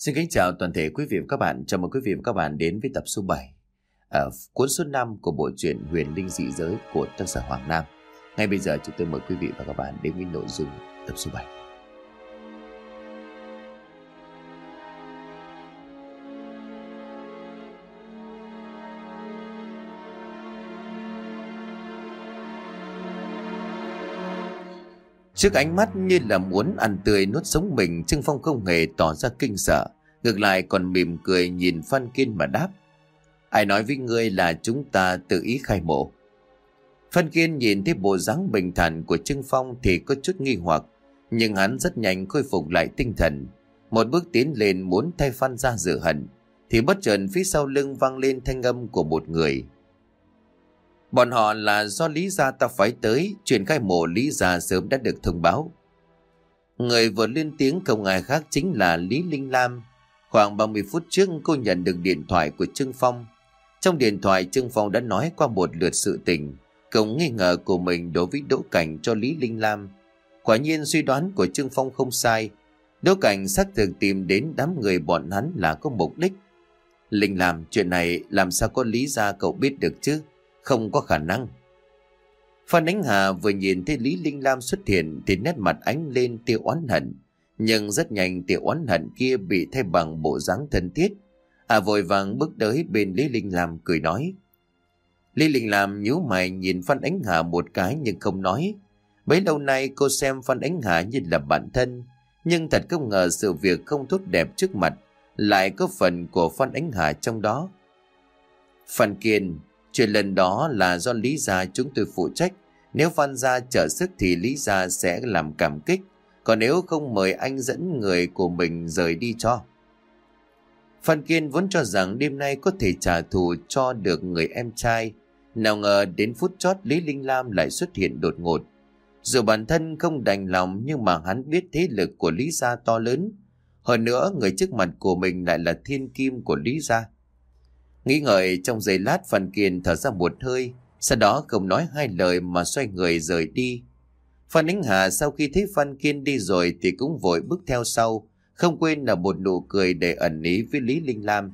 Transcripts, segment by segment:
Xin kính chào toàn thể quý vị và các bạn. Chào mừng quý vị và các bạn đến với tập số 7 ở cuốn số 5 của bộ truyện Huyền Linh Dị Giới của tác giả Hoàng Nam. Ngay bây giờ chúng tôi mời quý vị và các bạn đến với nội dung tập số 7. Trước ánh mắt như là muốn ăn tươi nuốt sống mình, Trương Phong không hề tỏ ra kinh sợ, ngược lại còn mỉm cười nhìn Phan Kiên mà đáp: Ai nói với ngươi là chúng ta tự ý khai mộ? Phan Kiên nhìn thấy bộ dáng bình thản của Trương Phong thì có chút nghi hoặc, nhưng hắn rất nhanh khôi phục lại tinh thần. Một bước tiến lên muốn thay Phan ra rửa hận, thì bất chợt phía sau lưng vang lên thanh âm của một người. Bọn họ là do Lý gia ta phái tới, chuyện khai mộ Lý gia sớm đã được thông báo. Người vừa lên tiếng không ai khác chính là Lý Linh Lam. Khoảng 30 phút trước cô nhận được điện thoại của Trương Phong. Trong điện thoại Trương Phong đã nói qua một lượt sự tình, cùng nghi ngờ của mình đối với Đỗ Cảnh cho Lý Linh Lam. Quả nhiên suy đoán của Trương Phong không sai. Đỗ Cảnh xác thực tìm đến đám người bọn hắn là có mục đích. Linh Lam, chuyện này làm sao có Lý gia cậu biết được chứ? Không có khả năng. Phan Ánh Hà vừa nhìn thấy Lý Linh Lam xuất hiện thì nét mặt ánh lên tia oán hận, nhưng rất nhanh tia oán hận kia bị thay bằng bộ dáng thân thiết. Vội vàng bước tới bên Lý Linh Lam cười nói. Lý Linh Lam nhíu mày nhìn Phan Ánh Hà một cái nhưng không nói. Bấy lâu nay cô xem Phan Ánh Hà như là bạn thân, nhưng thật không ngờ sự việc không tốt đẹp trước mặt lại có phần của Phan Ánh Hà trong đó. Phan Kiên, chuyện lần đó là do Lý gia chúng tôi phụ trách. Nếu Phan gia trợ sức thì Lý gia sẽ làm cảm kích, còn nếu không mời anh dẫn người của mình rời đi cho. Phan Kiên vốn cho rằng đêm nay có thể trả thù cho được người em trai, nào ngờ đến phút chót Lý Linh Lam lại xuất hiện đột ngột. Dù bản thân không đành lòng nhưng mà hắn biết thế lực của Lý gia to lớn, hơn nữa người trước mặt của mình lại là thiên kim của Lý gia. Nghĩ ngợi trong giây lát, Phan Kiên thở ra một hơi, sau đó không nói hai lời mà xoay người rời đi. Phan Ánh Hà sau khi thấy Phan Kiên đi rồi thì cũng vội bước theo sau, không quên là một nụ cười để ẩn ý với Lý Linh Lam.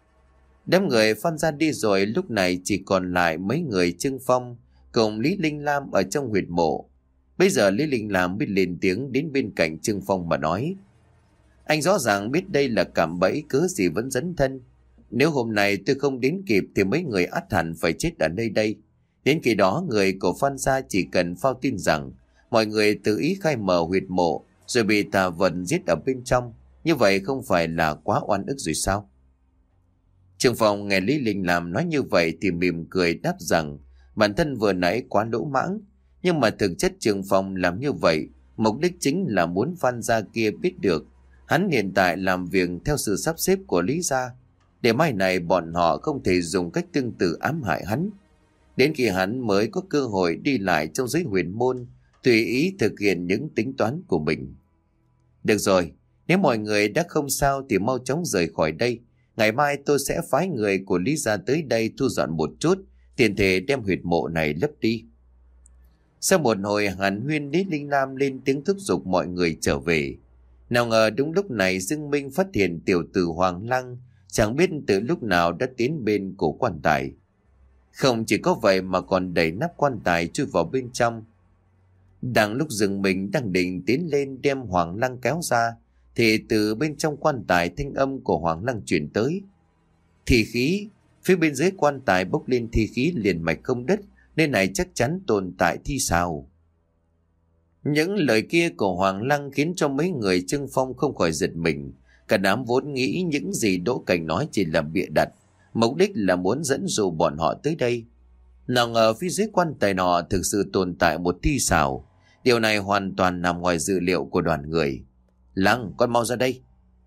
Đám người Phan ra đi rồi, lúc này chỉ còn lại mấy người Trương Phong cùng Lý Linh Lam ở trong huyệt mộ. Bây giờ Lý Linh Lam biết lên tiếng đến bên cạnh Trương Phong mà nói: Anh rõ ràng biết đây là cạm bẫy, cớ gì vẫn dấn thân. Nếu hôm nay tôi không đến kịp thì mấy người ắt hẳn phải chết ở nơi đây. Đến khi đó người của Phan gia chỉ cần phao tin rằng mọi người tự ý khai mở huyệt mộ rồi bị tà vật giết ở bên trong, như vậy không phải là quá oan ức rồi sao? Trương Phong nghe Lý Linh Lam nói như vậy thì mỉm cười đáp rằng bản thân vừa nãy quá lỗ mãng, nhưng mà thực chất Trương Phong làm như vậy mục đích chính là muốn Phan gia kia biết được hắn hiện tại làm việc theo sự sắp xếp của Lý gia, để mai này bọn họ không thể dùng cách tương tự ám hại hắn. Đến khi hắn mới có cơ hội đi lại trong giới huyền môn, tùy ý thực hiện những tính toán của mình. Được rồi, nếu mọi người đã không sao thì mau chóng rời khỏi đây. Ngày mai tôi sẽ phái người của Lý gia tới đây thu dọn một chút, tiền thể đem huyệt mộ này lấp đi. Sau một hồi hàn huyên, Lý Linh Lam lên tiếng thúc giục mọi người trở về. Nào ngờ đúng lúc này Dương Minh phát hiện tiểu tử Hoàng Lăng chẳng biết từ lúc nào đã tiến bên cổ quan tài. Không chỉ có vậy mà còn đẩy nắp quan tài chui vào bên trong. Đang lúc Dương Minh đang định tiến lên đem Hoàng Lăng kéo ra thì từ bên trong quan tài thanh âm của Hoàng Lăng truyền tới. Thi khí, phía bên dưới quan tài bốc lên thi khí liền mạch không đứt, nên này chắc chắn tồn tại thi sao. Những lời kia của Hoàng Lăng khiến cho mấy người Trương Phong không khỏi giật mình. Cả đám vốn nghĩ những gì Đỗ Cảnh nói chỉ là bịa đặt, mục đích là muốn dẫn dụ bọn họ tới đây. Nào ngờ phía dưới quan tài nọ thực sự tồn tại một thi xảo. Điều này hoàn toàn nằm ngoài dự liệu của đoàn người. Lăng, con mau ra đây.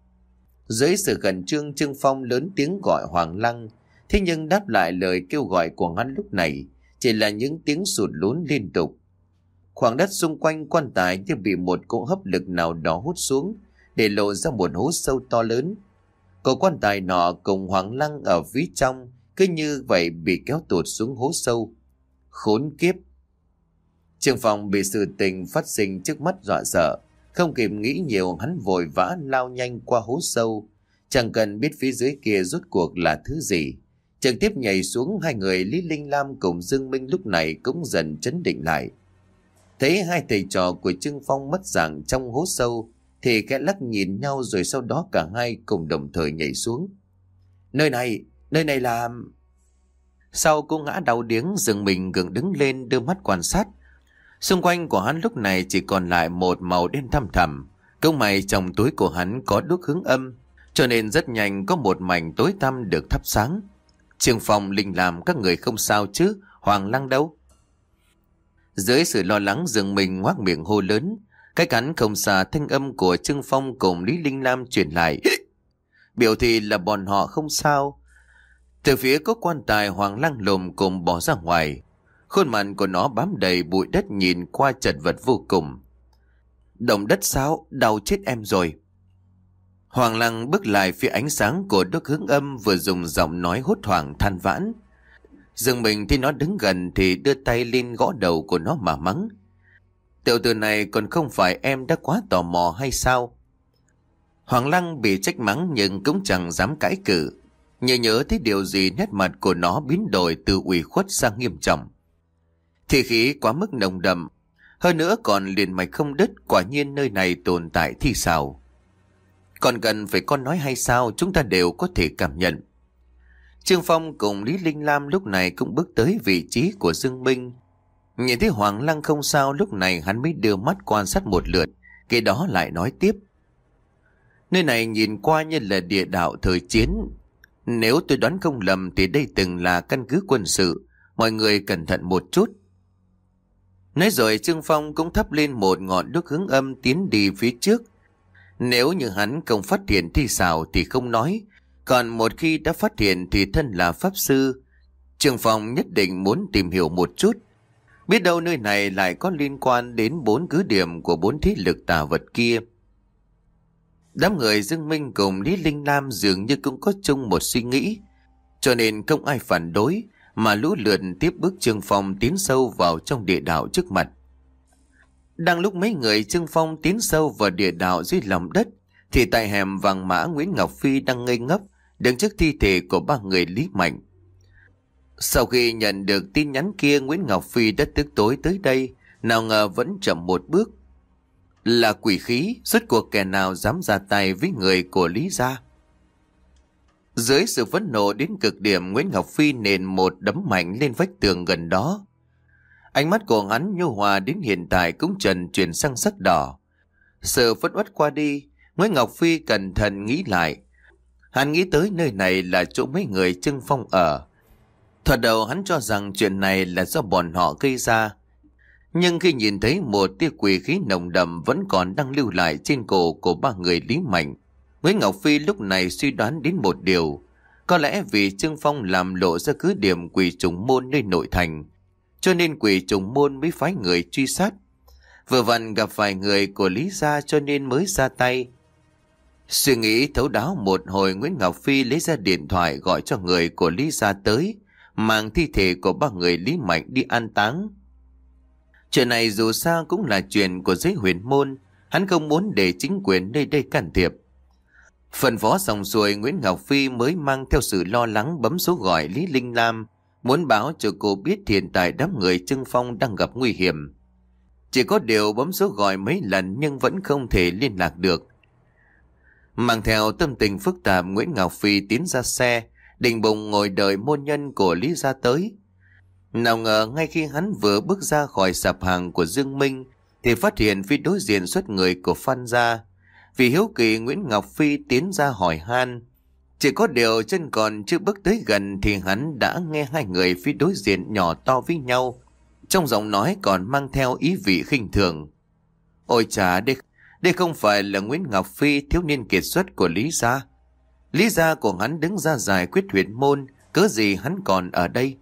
Dưới sự khẩn trương, Trương Phong lớn tiếng gọi Hoàng Lăng, thế nhưng đáp lại lời kêu gọi của hắn lúc này chỉ là những tiếng sụt lún liên tục. Khoảng đất xung quanh quan tài như bị một cỗ hấp lực nào đó hút xuống, để lộ ra một hố sâu to lớn. Cổ quan tài nọ cùng Hoàng Lăng ở phía trong cứ như vậy bị kéo tụt xuống hố sâu. Khốn kiếp! Trương Phong bị sự tình phát sinh trước mắt dọa sợ, không kịp nghĩ nhiều, hắn vội vã lao nhanh qua hố sâu. Chẳng cần biết phía dưới kia rốt cuộc là thứ gì. Trực tiếp nhảy xuống, hai người Lý Linh Lam cùng Dương Minh lúc này cũng dần trấn định lại. Thấy hai thầy trò của Trương Phong mất dạng trong hố sâu thì khẽ lắc nhìn nhau, rồi sau đó cả hai cùng đồng thời nhảy xuống. Nơi này là... Sau cô ngã đau điếng, Dương Minh gượng đứng lên đưa mắt quan sát. Xung quanh của hắn lúc này chỉ còn lại một màu đen thăm thẳm. Công mày trong túi của hắn có đuốc hướng âm, cho nên rất nhanh có một mảnh tối tăm được thắp sáng. Trương Phong, Linh Lam, các người không sao chứ? Hoàng Lăng đâu? Dưới sự lo lắng, Dương Minh ngoác miệng hô lớn. Cái cắn không xa, thanh âm của Trương Phong cùng Lý Linh Lam truyền lại, biểu thị là bọn họ không sao. Từ phía có quan tài, Hoàng Lăng lồm cùng bỏ ra ngoài. Khuôn mặt của nó bám đầy bụi đất, nhìn qua chật vật vô cùng. Động đất sao? Đau chết em rồi. Hoàng Lăng bước lại phía ánh sáng của đuốc hướng âm, vừa dùng giọng nói hốt hoảng than vãn. Dương Minh thì nó đứng gần thì đưa tay lên gõ đầu của nó mà mắng. Tiểu tử này còn không phải em đã quá tò mò hay sao? Hoàng Lăng bị trách mắng nhưng cũng chẳng dám cãi cự. Nhớ thấy điều gì, nét mặt của nó biến đổi từ ủy khuất sang nghiêm trọng. Thi khí quá mức nồng đậm, hơn nữa còn liền mạch không đứt, quả nhiên nơi này tồn tại thi xào. Còn cần phải con nói hay sao, chúng ta đều có thể cảm nhận. Trương Phong cùng Lý Linh Lam lúc này cũng bước tới vị trí của Dương Minh. Nhìn thấy Hoàng Lăng không sao, lúc này hắn mới đưa mắt quan sát một lượt, cái đó lại nói tiếp. Nơi này nhìn qua như là địa đạo thời chiến. Nếu tôi đoán không lầm thì đây từng là căn cứ quân sự, mọi người cẩn thận một chút. Nói rồi Trương Phong cũng thắp lên một ngọn đuốc hướng âm tiến đi phía trước. Nếu như hắn không phát hiện thi xào thì không nói, còn một khi đã phát hiện thì thân là pháp sư, Trương Phong nhất định muốn tìm hiểu một chút. Biết đâu nơi này lại có liên quan đến 4 cứ điểm của 4 thế lực tà vật kia. Đám người Dương Minh cùng Lý Linh Lam dường như cũng có chung một suy nghĩ, cho nên không ai phản đối mà lũ lượt tiếp bước Trương Phong tiến sâu vào trong địa đạo trước mặt. Đang lúc mấy người Trương Phong tiến sâu vào địa đạo dưới lòng đất thì tại hẻm vàng mã, Nguyễn Ngọc Phi đang ngây ngốc đứng trước thi thể của 3 người Lý Mạnh. Sau khi nhận được tin nhắn kia, Nguyễn Ngọc Phi đã tức tối tới đây, nào ngờ vẫn chậm một bước. Là quỷ khí, rốt cuộc kẻ nào dám ra tay với người của Lý gia? Dưới sự phẫn nộ đến cực điểm, Nguyễn Ngọc Phi nện một đấm mạnh lên vách tường gần đó. Ánh mắt của hắn nhu hòa đến hiện tại cũng dần chuyển sang sắc đỏ. Sự phẫn uất qua đi, Nguyễn Ngọc Phi cẩn thận nghĩ lại. Hắn nghĩ tới nơi này là chỗ mấy người Trương Phong ở. Thoạt đầu hắn cho rằng chuyện này là do bọn họ gây ra. Nhưng khi nhìn thấy một tia quỷ khí nồng đậm vẫn còn đang lưu lại trên cổ của 3 người Lý Mạnh, Nguyễn Ngọc Phi lúc này suy đoán đến một điều. Có lẽ vì Trương Phong làm lộ ra cứ điểm quỷ trùng môn nơi nội thành, cho nên quỷ trùng môn mới phái người truy sát. Vừa vặn gặp vài người của Lý gia cho nên mới ra tay. Suy nghĩ thấu đáo một hồi, Nguyễn Ngọc Phi lấy ra điện thoại gọi cho người của Lý gia tới, mang thi thể của 3 người Lý Mạnh đi an táng. Chuyện này dù sao cũng là chuyện của giới huyền môn, hắn không muốn để chính quyền nơi đây can thiệp. Phân phó xong xuôi, Nguyễn Ngọc Phi mới mang theo sự lo lắng bấm số gọi Lý Linh Lam, muốn báo cho cô biết hiện tại đám người Trương Phong đang gặp nguy hiểm. Chỉ có điều bấm số gọi mấy lần nhưng vẫn không thể liên lạc được. Mang theo tâm tình phức tạp, Nguyễn Ngọc Phi tiến ra xe, định bụng ngồi đợi môn nhân của Lý gia tới. Nào ngờ ngay khi hắn vừa bước ra khỏi sạp hàng của Dương Minh thì phát hiện phía đối diện xuất người của Phan gia. Vì hiếu kỳ, Nguyễn Ngọc Phi tiến ra hỏi han. Chỉ có điều chân còn chưa bước tới gần thì hắn đã nghe hai người phía đối diện nhỏ to với nhau, trong giọng nói còn mang theo ý vị khinh thường. Ôi chà, đây không phải là Nguyễn Ngọc Phi, thiếu niên kiệt xuất của Lý gia. Lý gia của hắn đứng ra giải quyết huyền môn, cớ gì hắn còn ở đây?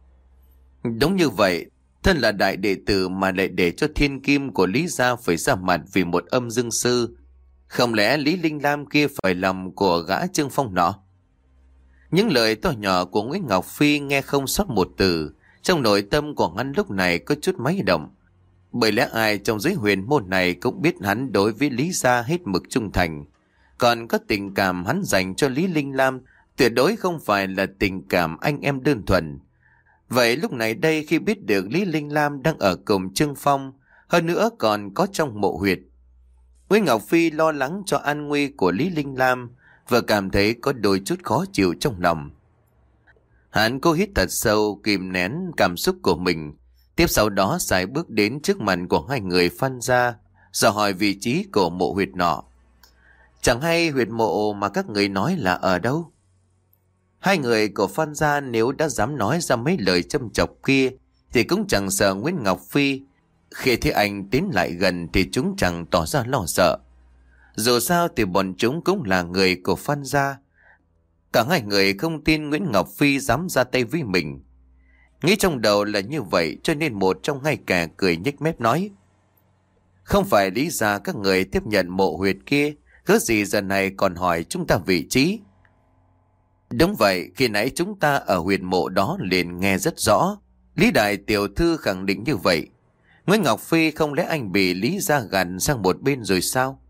Đúng như vậy, thân là đại đệ tử mà lại để cho thiên kim của Lý gia phải ra mặt vì một âm dương sư. Không lẽ Lý Linh Lam kia phải làm của gã Trương Phong nọ? Những lời to nhỏ của Nguyễn Ngọc Phi nghe không sót một từ. Trong nội tâm của hắn lúc này có chút máy động. Bởi lẽ ai trong giới huyền môn này cũng biết hắn đối với Lý gia hết mực trung thành. Còn có tình cảm hắn dành cho Lý Linh Lam tuyệt đối không phải là tình cảm anh em đơn thuần. Vậy lúc này đây khi biết được Lý Linh Lam đang ở cùng Trương Phong, hơn nữa còn có trong mộ huyệt, Nguyễn Ngọc Phi lo lắng cho an nguy của Lý Linh Lam và cảm thấy có đôi chút khó chịu trong lòng. Hắn cố hít thật sâu kìm nén cảm xúc của mình. Tiếp sau đó sải bước đến trước mặt của hai người Phan gia, dò hỏi vị trí của mộ huyệt nọ. Chẳng hay huyệt mộ mà các người nói là ở đâu? Hai người của Phan gia nếu đã dám nói ra mấy lời châm chọc kia thì cũng chẳng sợ Nguyễn Ngọc Phi. Khi thấy anh tiến lại gần thì chúng chẳng tỏ ra lo sợ. Dù sao thì bọn chúng cũng là người của Phan gia. Cả hai người không tin Nguyễn Ngọc Phi dám ra tay với mình. Nghĩ trong đầu là như vậy cho nên một trong hai kẻ cười nhếch mép nói: không phải lý ra các người tiếp nhận mộ huyệt kia, cớ gì giờ này còn hỏi chúng ta vị trí? Đúng vậy, khi nãy chúng ta ở huyệt mộ đó liền nghe rất rõ. Lý đại tiểu thư khẳng định như vậy. Nguyễn Ngọc Phi không lẽ anh bị Lý gia gàn sang một bên rồi sao?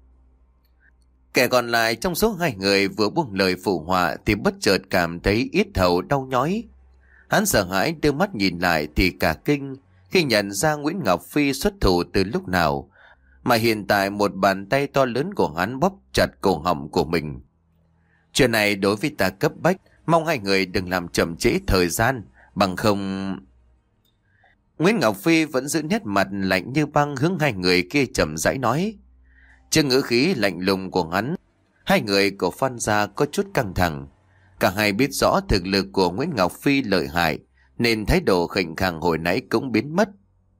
Kẻ còn lại trong số hai người vừa buông lời phụ họa thì bất chợt cảm thấy yết hầu đau nhói. Hắn sợ hãi đưa mắt nhìn lại thì cả kinh khi nhận ra Nguyễn Ngọc Phi xuất thủ từ lúc nào, mà hiện tại một bàn tay to lớn của hắn bóp chặt cổ họng của mình. Chuyện này đối với ta cấp bách, mong hai người đừng làm chậm trễ thời gian, bằng không... Nguyễn Ngọc Phi vẫn giữ nét mặt lạnh như băng hướng hai người kia chậm rãi nói. Trước ngữ khí lạnh lùng của hắn, hai người của Phan gia có chút căng thẳng. Cả hai biết rõ thực lực của Nguyễn Ngọc Phi lợi hại, nên thái độ khệnh khàng hồi nãy cũng biến mất.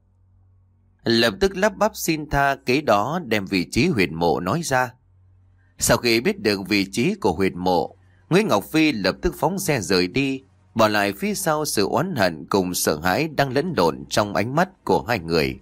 Lập tức lắp bắp xin tha, kế đó đem vị trí huyệt mộ nói ra. Sau khi biết được vị trí của huyệt mộ, Nguyễn Ngọc Phi lập tức phóng xe rời đi, bỏ lại phía sau sự oán hận cùng sợ hãi đang lẫn lộn trong ánh mắt của hai người.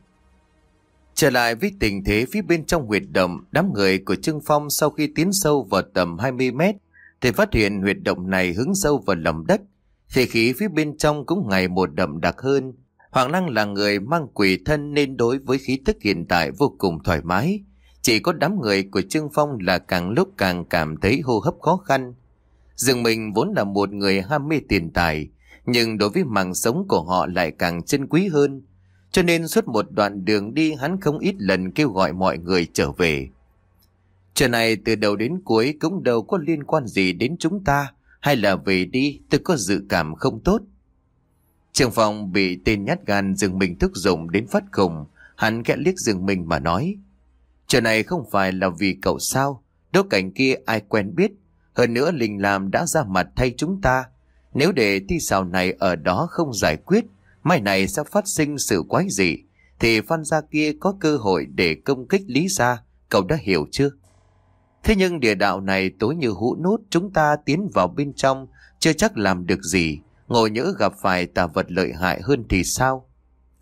Trở lại với tình thế phía bên trong huyệt động, đám người của Trương Phong sau khi tiến sâu vào tầm 20 mét thì phát hiện huyệt động này hứng sâu vào lòng đất, thì khí phía bên trong cũng ngày một đậm đặc hơn. Hoàng Lăng là người mang quỷ thân nên đối với khí tức hiện tại vô cùng thoải mái. Chỉ có đám người của Trương Phong là càng lúc càng cảm thấy hô hấp khó khăn. Dương mình vốn là một người ham mê tiền tài, nhưng đối với mạng sống của họ lại càng chân quý hơn. Cho nên suốt một đoạn đường đi hắn không ít lần kêu gọi mọi người trở về. Chuyện này từ đầu đến cuối cũng đâu có liên quan gì đến chúng ta, hay là về đi, tôi có dự cảm không tốt. Trương Phong bị tên nhát gan Dương Minh thúc giục đến phát khùng, hắn khẽ liếc Dương Minh mà nói: chuyện này không phải là vì cậu sao, đâu cảnh kia ai quen biết, hơn nữa Linh Lam đã ra mặt thay chúng ta. Nếu để thi xào này ở đó không giải quyết, mai này sẽ phát sinh sự quái dị, thì Phan gia kia có cơ hội để công kích Lý gia, cậu đã hiểu chưa? Thế nhưng địa đạo này tối như hũ nút, chúng ta tiến vào bên trong chưa chắc làm được gì, ngồi nhỡ gặp phải tà vật lợi hại hơn thì sao?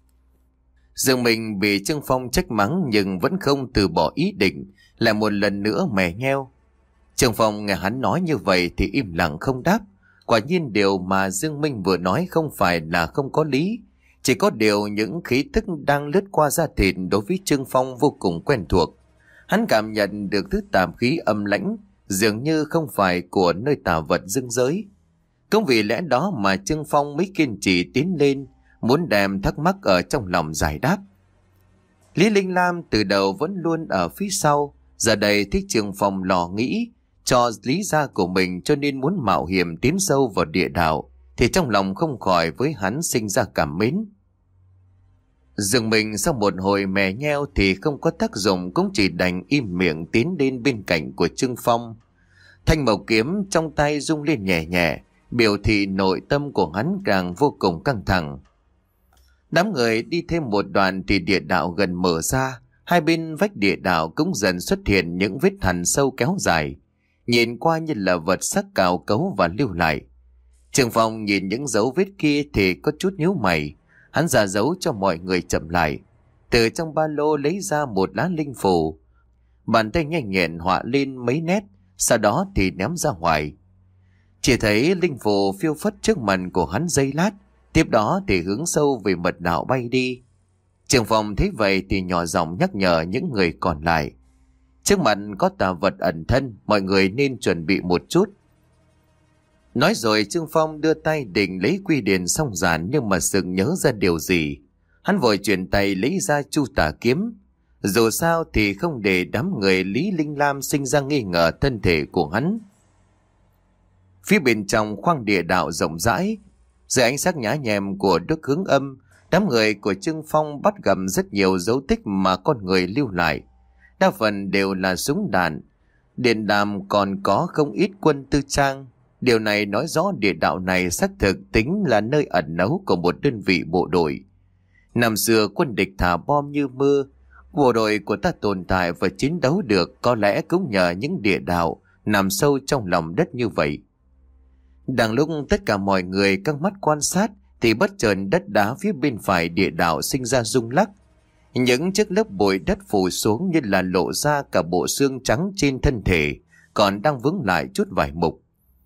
Dương Minh bị Trương Phong trách mắng nhưng vẫn không từ bỏ ý định, lại một lần nữa mè nheo. Trương Phong nghe hắn nói như vậy thì im lặng không đáp. Quả nhiên điều mà Dương Minh vừa nói không phải là không có lý, chỉ có điều những khí thức đang lướt qua da thịt đối với Trương Phong vô cùng quen thuộc. Hắn cảm nhận được thứ tàm khí âm lãnh dường như không phải của nơi tà vật dương giới. Cũng vì lẽ đó mà Trương Phong mới kiên trì tiến lên, muốn đem thắc mắc ở trong lòng giải đáp. Lý Linh Lam từ đầu vẫn luôn ở phía sau, giờ đây thích Trương Phong lo nghĩ cho lý gia của mình cho nên muốn mạo hiểm tiến sâu vào địa đạo, thì trong lòng không khỏi với hắn sinh ra cảm mến. Dương Minh sau một hồi mè nheo thì không có tác dụng, cũng chỉ đành im miệng tiến đến bên cạnh của Trương Phong. Thanh mộc kiếm trong tay rung lên nhẹ nhẹ, biểu thị nội tâm của hắn càng vô cùng căng thẳng. Đám người đi thêm một đoạn thì địa đạo gần mở ra, hai bên vách địa đạo cũng dần xuất hiện những vết hằn sâu kéo dài, nhìn qua như là vật sắc cào cấu và lưu lại. Trương Phong nhìn những dấu vết kia thì có chút nhíu mày, hắn ra dấu cho mọi người chậm lại. Từ trong ba lô lấy ra một lá linh phù, bàn tay nhanh nhẹn họa lên mấy nét, sau đó thì ném ra ngoài. Chỉ thấy linh phù phiêu phất trước mặt của hắn giây lát, tiếp đó thì hướng sâu về mật đạo bay đi. Trương Phong thấy vậy thì nhỏ giọng nhắc nhở những người còn lại. Trước mặt có tà vật ẩn thân, mọi người nên chuẩn bị một chút. Nói rồi Trương Phong đưa tay định lấy quy điển song giản, nhưng mà sực nhớ ra điều gì. Hắn vội chuyển tay lấy ra chu tà kiếm. Dù sao thì không để đám người Lý Linh Lam sinh ra nghi ngờ thân thể của hắn. Phía bên trong khoang địa đạo rộng rãi, dưới ánh sáng nhã nhèm của Đức Hướng Âm, đám người của Trương Phong bắt gặp rất nhiều dấu tích mà con người lưu lại. Đa phần đều là súng đạn, điện đàm, còn có không ít quân tư trang. Điều này nói rõ địa đạo này xác thực tính là nơi ẩn náu của một đơn vị bộ đội. Năm xưa quân địch thả bom như mưa, bộ đội của ta tồn tại và chiến đấu được có lẽ cũng nhờ những địa đạo nằm sâu trong lòng đất như vậy. Đang lúc tất cả mọi người căng mắt quan sát thì bất chợt đất đá phía bên phải địa đạo sinh ra rung lắc. Những chiếc lớp bụi đất phủ xuống như là lộ ra cả bộ xương trắng trên thân thể, còn đang vướng lại chút vải mục.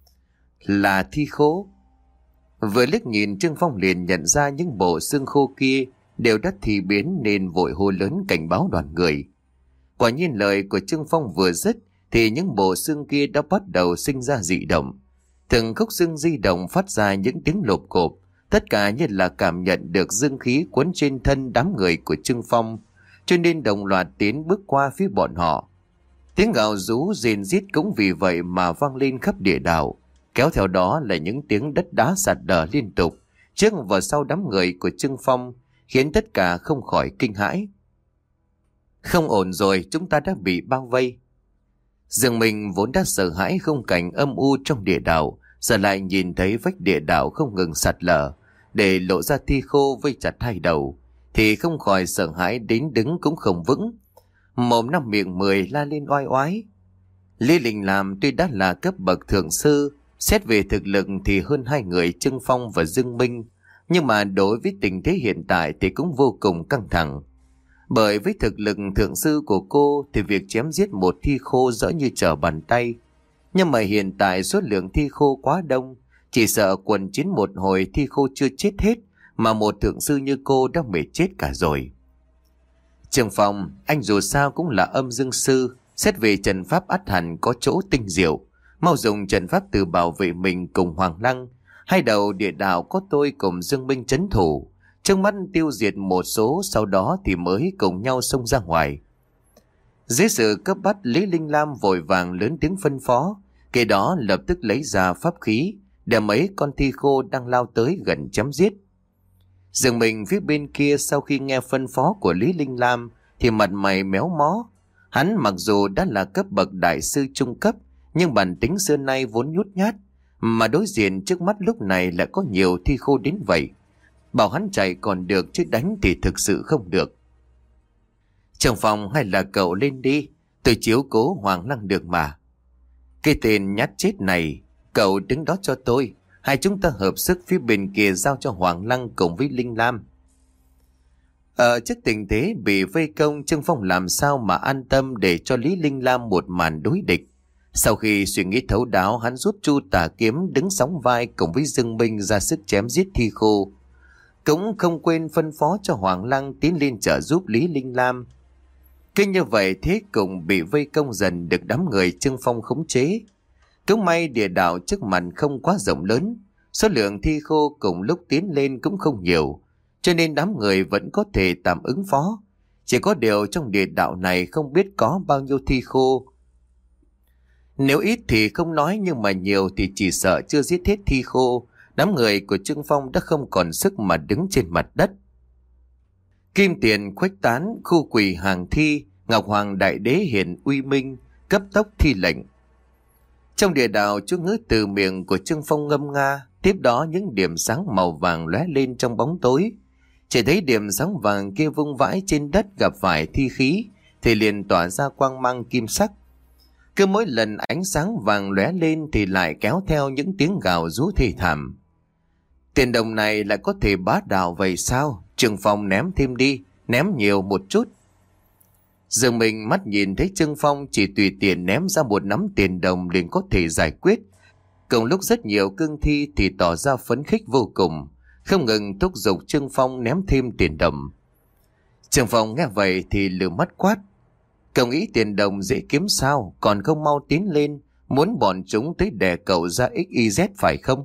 Là thi khô. Vừa liếc nhìn Trương Phong liền nhận ra những bộ xương khô kia đều đã thi biến, nên vội hô lớn cảnh báo đoàn người. Quả nhiên lời của Trương Phong vừa dứt thì những bộ xương kia đã bắt đầu sinh ra dị động. Từng khúc xương di động phát ra những tiếng lộp cộp, tất cả như là cảm nhận được dương khí cuốn trên thân đám người của Trương Phong, cho nên đồng loạt tiến bước qua phía bọn họ. Tiếng gào rú rền rít cũng vì vậy mà vang lên khắp địa đạo, kéo theo đó là những tiếng đất đá sạt đờ liên tục trước và sau đám người của Trương Phong, khiến tất cả không khỏi kinh hãi. Không ổn rồi, chúng ta đã bị bao vây. Dương Minh vốn đã sợ hãi khung cảnh âm u trong địa đạo, giờ lại nhìn thấy vách địa đạo không ngừng sạt lở, để lộ ra thi khô vây chặt hai đầu, thì không khỏi sợ hãi đến đứng cũng không vững. Mồm năm miệng mười la lên oai oái. Lý Linh Lam tuy đã là cấp bậc thượng sư, xét về thực lực thì hơn hai người Trương Phong và Dương Minh, nhưng mà đối với tình thế hiện tại thì cũng vô cùng căng thẳng. Bởi với thực lực thượng sư của cô thì việc chém giết một thi khô rõ như trở bàn tay. Nhưng mà hiện tại số lượng thi khô quá đông, chỉ sợ quần chiến một hồi thi khô chưa chết hết mà một thượng sư như cô đã mệt chết cả rồi. Trương Phong, anh dù sao cũng là âm dương sư, xét về trận pháp ắt hẳn có chỗ tinh diệu. Mau dùng trận pháp từ bảo vệ mình cùng Hoàng Lăng. Hai đầu địa đạo có tôi cùng Dương Minh trấn thủ, trước mắt tiêu diệt một số, sau đó thì mới cùng nhau xông ra ngoài. Dưới sự cấp bách, Lý Linh Lam vội vàng lớn tiếng phân phó, kế đó lập tức lấy ra pháp khí để mấy con thi khô đang lao tới gần chém giết. Dương Minh phía bên kia sau khi nghe phân phó của Lý Linh Lam thì mặt mày méo mó. Hắn mặc dù đã là cấp bậc đại sư trung cấp, nhưng bản tính xưa nay vốn nhút nhát, mà đối diện trước mắt lúc này lại có nhiều thi khô đến vậy. Bảo hắn chạy còn được chứ đánh thì thực sự không được. Trương Phong, hay là cậu lên đi, tôi chiếu cố Hoàng Lăng được mà. Cái tên nhát chết này, cậu đứng đó cho tôi, hai chúng ta hợp sức phía bên kia giao cho Hoàng Lăng cùng với Linh Lam. Trước tình thế bị vây công, Trương Phong làm sao mà an tâm để cho Lý Linh Lam một màn đối địch. Sau khi suy nghĩ thấu đáo, hắn rút chu tà kiếm đứng sóng vai cùng với Dương Minh ra sức chém giết thi khô. Cũng không quên phân phó cho Hoàng Lăng tiến lên trợ giúp Lý Linh Lam. Cứ như vậy thế cùng bị vây công dần được đám người Trương Phong khống chế. Cũng may địa đạo trước mặt không quá rộng lớn, số lượng thi khô cùng lúc tiến lên cũng không nhiều, cho nên đám người vẫn có thể tạm ứng phó. Chỉ có điều trong địa đạo này không biết có bao nhiêu thi khô. Nếu ít thì không nói, nhưng mà nhiều thì chỉ sợ chưa giết hết thi khô, đám người của Trương Phong đã không còn sức mà đứng trên mặt đất. Kim tiền khuếch tán, khu quỷ hàng thi, Ngọc Hoàng Đại Đế hiện uy minh, cấp tốc thi lệnh. Trong địa đạo, chú ngữ từ miệng của Trương Phong ngâm nga, tiếp đó những điểm sáng màu vàng lóe lên trong bóng tối. Chỉ thấy điểm sáng vàng kia vung vãi trên đất gặp phải thi khí thì liền tỏa ra quang mang kim sắc. Cứ mỗi lần ánh sáng vàng lóe lên thì lại kéo theo những tiếng gào rú thê thảm. Tiền đồng này lại có thể bá đạo vậy sao? Trương Phong ném thêm đi, ném nhiều một chút. Dương Minh mắt nhìn thấy Trương Phong chỉ tùy tiện ném ra một nắm tiền đồng liền có thể giải quyết. Cùng lúc rất nhiều cương thi thì tỏ ra phấn khích vô cùng, không ngừng thúc giục Trương Phong ném thêm tiền đồng. Trương Phong nghe vậy thì lườm mắt quát: Cậu nghĩ tiền đồng dễ kiếm sao, còn không mau tiến lên, muốn bọn chúng tới đè cậu ra XYZ phải không?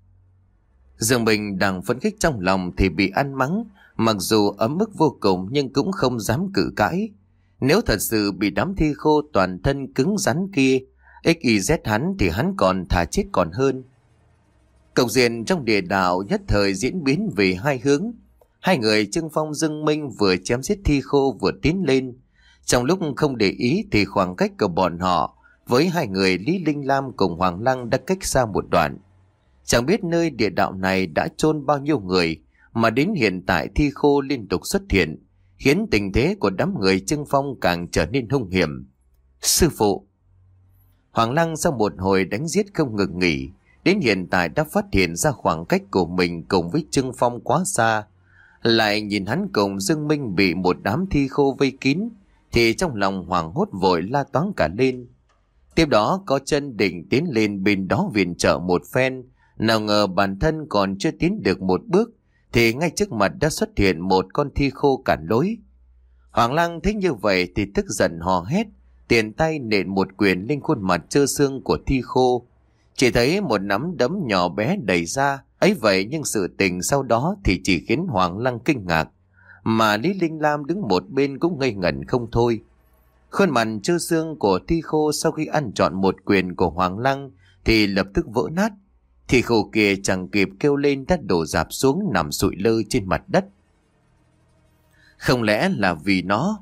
Dương Bình đang phấn khích trong lòng thì bị ăn mắng, mặc dù ấm ức vô cùng nhưng cũng không dám cự cãi. Nếu thật sự bị đám thi khô toàn thân cứng rắn kia XYZ hắn thì hắn còn thà chết còn hơn. Cục diện trong địa đạo nhất thời diễn biến về hai hướng. Hai người Trương Phong Dương Minh vừa chém giết thi khô vừa tiến lên. Trong lúc không để ý thì khoảng cách của bọn họ với hai người Lý Linh Lam cùng Hoàng Lăng đã cách xa một đoạn. Chẳng biết nơi địa đạo này đã chôn bao nhiêu người, mà đến hiện tại thi khô liên tục xuất hiện, khiến tình thế của đám người Trương Phong càng trở nên hung hiểm. Sư phụ! Hoàng Lăng sau một hồi đánh giết không ngừng nghỉ, đến hiện tại đã phát hiện ra khoảng cách của mình cùng với Trương Phong quá xa. Lại nhìn hắn cùng Dương Minh bị một đám thi khô vây kín, thì trong lòng hoảng hốt vội la toáng cả lên. Tiếp đó có chân định tiến lên bên đó viện trợ một phen, nào ngờ bản thân còn chưa tiến được một bước thì ngay trước mặt đã xuất hiện một con thi khô cản lối. Hoàng Lăng thấy như vậy thì tức giận hò hét, tiền tay nện một quyền lên khuôn mặt trơ xương của thi khô. Chỉ thấy một nắm đấm nhỏ bé đẩy ra, ấy vậy nhưng sự tình sau đó thì chỉ khiến Hoàng Lăng kinh ngạc, mà Lý Linh Lam đứng một bên cũng ngây ngẩn không thôi. Khuôn mặt trơ xương của thi khô sau khi ăn trọn một quyền của Hoàng Lăng thì lập tức vỡ nát. Thi khô kia chẳng kịp kêu lên đã đổ rạp xuống nằm sụi lơ trên mặt đất. Không lẽ là vì nó?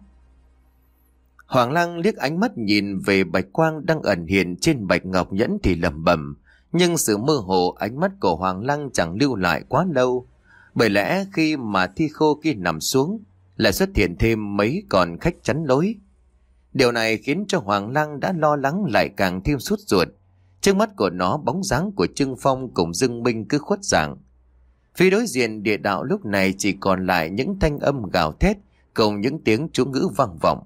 Hoàng Lăng liếc ánh mắt nhìn về bạch quang đang ẩn hiện trên bạch ngọc nhẫn thì lẩm bẩm, nhưng sự mơ hồ ánh mắt của Hoàng Lăng chẳng lưu lại quá lâu, bởi lẽ khi mà thi khô kia nằm xuống lại xuất hiện thêm mấy con khách chắn lối. Điều này khiến cho Hoàng Lăng đã lo lắng lại càng thêm sốt ruột. Trước mắt của nó bóng dáng của Trương Phong cùng Dương Minh cứ khuất dạng. Phía đối diện địa đạo lúc này chỉ còn lại những thanh âm gào thét cùng những tiếng chú ngữ vang vọng.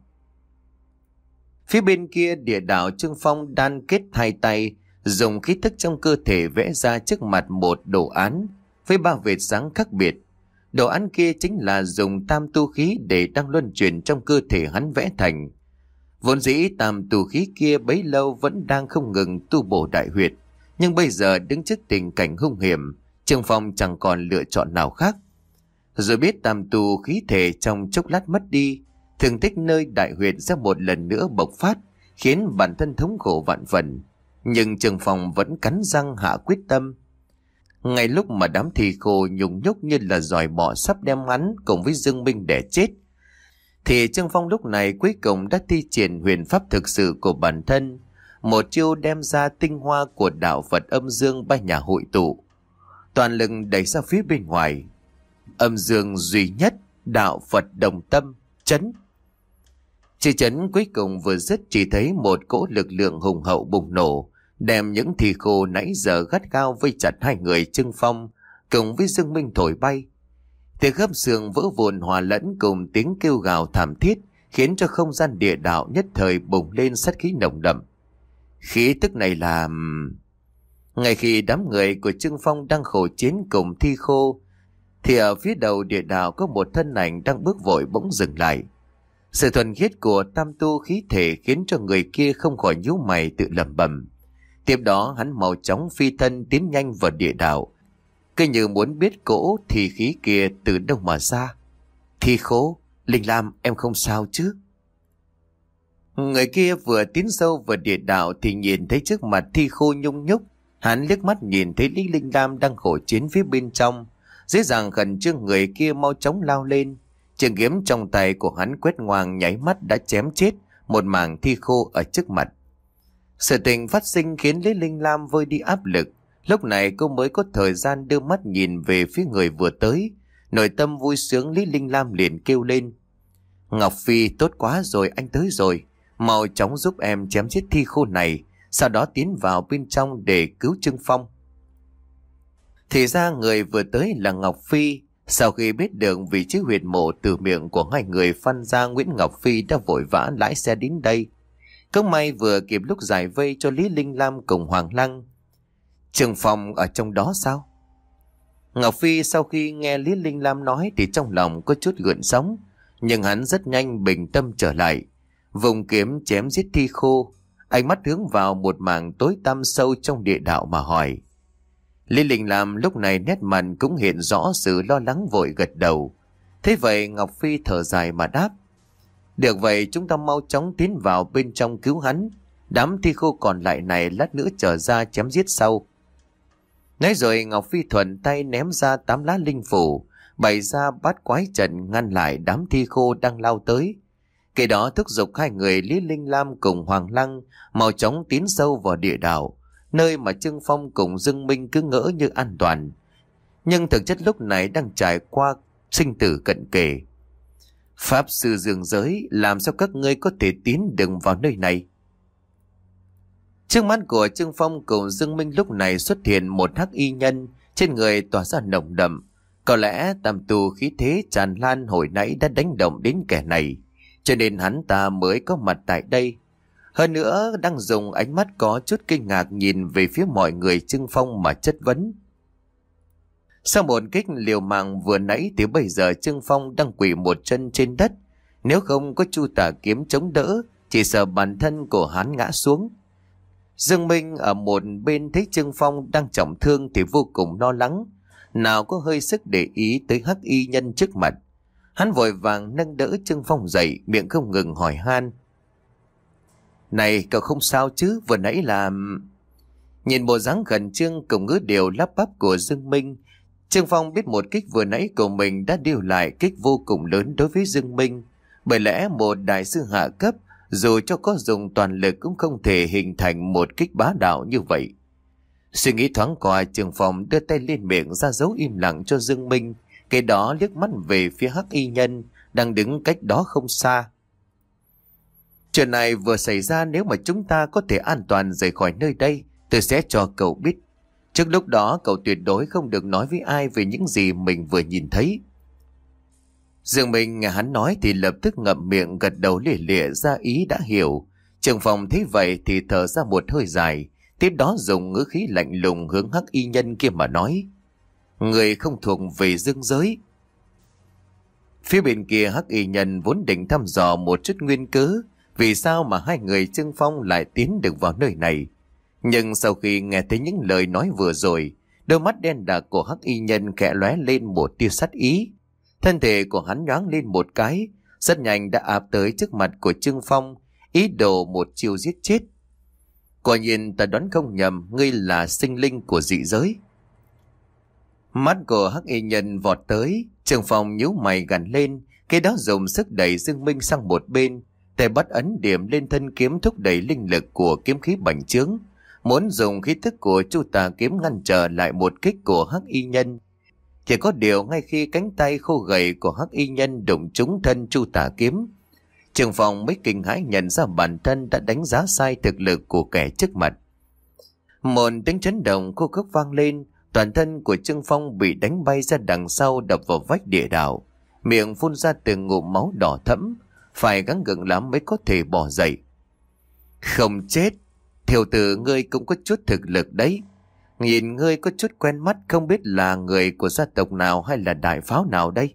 Phía bên kia địa đạo Trương Phong đan kết hai tay, dùng khí thức trong cơ thể vẽ ra trước mặt một đồ án với ba vệt sáng khác biệt. Đồ án kia chính là dùng tam tu khí để đang luân chuyển trong cơ thể hắn vẽ thành. Vốn dĩ tam tu khí kia bấy lâu vẫn đang không ngừng tu bổ đại huyệt, nhưng bây giờ đứng trước tình cảnh hung hiểm, Trương Phong chẳng còn lựa chọn nào khác. Rồi biết tam tu khí thể trong chốc lát mất đi, thương tích nơi đại huyệt sẽ một lần nữa bộc phát, khiến bản thân thống khổ vạn phần. Nhưng Trương Phong vẫn cắn răng hạ quyết tâm. Ngay lúc mà đám thi khô nhung nhúc như là giòi bọ sắp đem hắn cùng với Dương Minh để chết, thì Trương Phong lúc này cuối cùng đã thi triển huyền pháp thực sự của bản thân, một chiêu đem ra tinh hoa của đạo Phật âm dương ba nhà hội tụ, toàn lực đẩy ra phía bên ngoài. Âm dương duy nhất, đạo Phật đồng tâm, chấn. Chữ chấn cuối cùng vừa dứt chỉ thấy một cỗ lực lượng hùng hậu bùng nổ, đem những thi khô nãy giờ gắt gao vây chặt hai người Trương Phong cùng với Dương Minh thổi bay. Tiếng khớp xương vỡ vụn hòa lẫn cùng tiếng kêu gào thảm thiết, khiến cho không gian địa đạo nhất thời bùng lên sát khí nồng đậm. Khí tức này là... Ngay khi đám người của Trương Phong đang khổ chiến cùng thi khô, thì ở phía đầu địa đạo có một thân ảnh đang bước vội bỗng dừng lại. Sự thuần khiết của tam tu khí thể khiến cho người kia không khỏi nhíu mày tự lẩm bẩm. Tiếp đó hắn mau chóng phi thân tiến nhanh vào địa đạo, cứ như muốn biết cỗ thi khí kia từ đâu mà ra. Thi khô, Linh Lam, em không sao chứ? Người kia vừa tiến sâu vào địa đạo thì nhìn thấy trước mặt thi khô nhung nhúc. Hắn liếc mắt nhìn thấy Lý Linh Lam đang khổ chiến phía bên trong, dễ dàng khẩn trương người kia mau chóng lao lên. Trường kiếm trong tay của hắn quét ngoàng nháy mắt đã chém chết một mảng thi khô ở trước mặt. Sự tình phát sinh khiến Lý Linh Lam vơi đi áp lực. Lúc này cô mới có thời gian đưa mắt nhìn về phía người vừa tới. Nội tâm vui sướng, Lý Linh Lam liền kêu lên: Ngọc Phi, tốt quá rồi, anh tới rồi. Mau chóng giúp em chém chết thi khô này, sau đó tiến vào bên trong để cứu Trương Phong. Thì ra người vừa tới là Ngọc Phi. Sau khi biết được vị trí huyệt mộ từ miệng của hai người Phan gia, Nguyễn Ngọc Phi đã vội vã lái xe đến đây. Cũng may vừa kịp lúc giải vây cho Lý Linh Lam cùng Hoàng Lăng. Trương Phong ở trong đó sao? Ngọc Phi sau khi nghe Lý Linh Lam nói thì trong lòng có chút gợn sóng, nhưng hắn rất nhanh bình tâm trở lại. vùng kiếm chém giết thi khô. Ánh mắt hướng vào một mảng tối tăm sâu trong địa đạo mà hỏi. Lý Linh Lam lúc này nét mặt cũng hiện rõ sự lo lắng, vội gật đầu. Thế vậy Ngọc Phi thở dài mà đáp. Được vậy, chúng ta mau chóng tiến vào bên trong cứu hắn. Đám thi khô còn lại này lát nữa trở ra chém giết sau. Nói rồi Ngọc Phi thuận tay ném ra 8 lá linh phủ, bày ra bát quái trận ngăn lại đám thi khô đang lao tới. Kế đó thúc giục hai người Lý Linh Lam cùng Hoàng Lăng mau chóng tiến sâu vào địa đạo, nơi mà Trương Phong cùng Dương Minh cứ ngỡ như an toàn, nhưng thực chất lúc này đang trải qua sinh tử cận kề. Pháp sư dương giới, làm sao các ngươi có thể tiến được vào nơi này? Trước mắt của Trương Phong cùng Dương Minh lúc này xuất hiện một hắc y nhân, trên người tỏa ra nồng đậm. Có lẽ tam tu khí thế tràn lan hồi nãy đã đánh động đến kẻ này, cho nên hắn ta mới có mặt tại đây. Hơn nữa đang dùng ánh mắt có chút kinh ngạc nhìn về phía mọi người Trương Phong mà chất vấn. Sau một kích liều mạng vừa nãy thì bây giờ Trương Phong đang quỳ một chân trên đất. Nếu không có Chu Tà kiếm chống đỡ, chỉ sợ bản thân của hắn ngã xuống. Dương Minh ở một bên thấy Trương Phong đang trọng thương thì vô cùng lo lắng, nào có hơi sức để ý tới hắc y nhân trước mặt. Hắn vội vàng nâng đỡ Trương Phong dậy, miệng không ngừng hỏi han. Này, cậu không sao chứ? Vừa nãy là... Nhìn bộ dáng khẩn trương cùng ngữ điệu lắp bắp của Dương Minh, Trương Phong biết một kích vừa nãy của mình đã điều lại kích vô cùng lớn đối với Dương Minh. Bởi lẽ một đại sư hạ cấp, dù cho có dùng toàn lực cũng không thể hình thành một kích bá đạo như vậy. Suy nghĩ thoáng qua, Trương Phong đưa tay lên miệng ra dấu im lặng cho Dương Minh, cái đó liếc mắt về phía hắc y nhân đang đứng cách đó không xa. Chuyện này vừa xảy ra, nếu mà chúng ta có thể an toàn rời khỏi nơi đây, tôi sẽ cho cậu biết. Trước lúc đó cậu tuyệt đối không được nói với ai về những gì mình vừa nhìn thấy. Dương Minh nghe hắn nói thì lập tức ngậm miệng gật đầu lìa lịa ra ý đã hiểu. Trương Phong thấy vậy thì thở ra một hơi dài, tiếp đó dùng ngữ khí lạnh lùng hướng hắc y nhân kia mà nói. Người không thuộc về dương giới. Phía bên kia hắc y nhân vốn định thăm dò một chút nguyên cớ vì sao mà hai người Trương Phong lại tiến được vào nơi này. Nhưng sau khi nghe thấy những lời nói vừa rồi, đôi mắt đen đặc của hắc y nhân khẽ lóe lên một tia sát ý. Thân thể của hắn nhoáng lên một cái, rất nhanh đã áp tới trước mặt của Trương Phong, ý đồ một chiêu giết chết. Quả nhiên ta đoán không nhầm, ngươi là sinh linh của dị giới. Mắt của hắc y nhân vọt tới, Trương Phong nhíu mày gằn lên, cái đó dùng sức đẩy Dương Minh sang một bên, tay bắt ấn điểm lên thân kiếm thúc đẩy linh lực của kiếm khí bành trướng, muốn dùng khí tức của Chu Tà kiếm ngăn trở lại một kích của hắc y nhân. Chỉ có điều ngay khi cánh tay khô gầy của hắc y nhân đụng trúng thân Chu Tà kiếm, Trương Phong mới kinh hãi nhận ra bản thân đã đánh giá sai thực lực của kẻ trước mặt. Một tiếng chấn động khô khốc vang lên, toàn thân của Trương Phong bị đánh bay ra đằng sau, đập vào vách địa đạo, miệng phun ra từng ngụm máu đỏ thẫm, phải gắng gượng lắm mới có thể bỏ dậy. Không chết, tiểu tử ngươi cũng có chút thực lực đấy. Nhìn ngươi có chút quen mắt, không biết là người của gia tộc nào hay là đại pháo nào đây.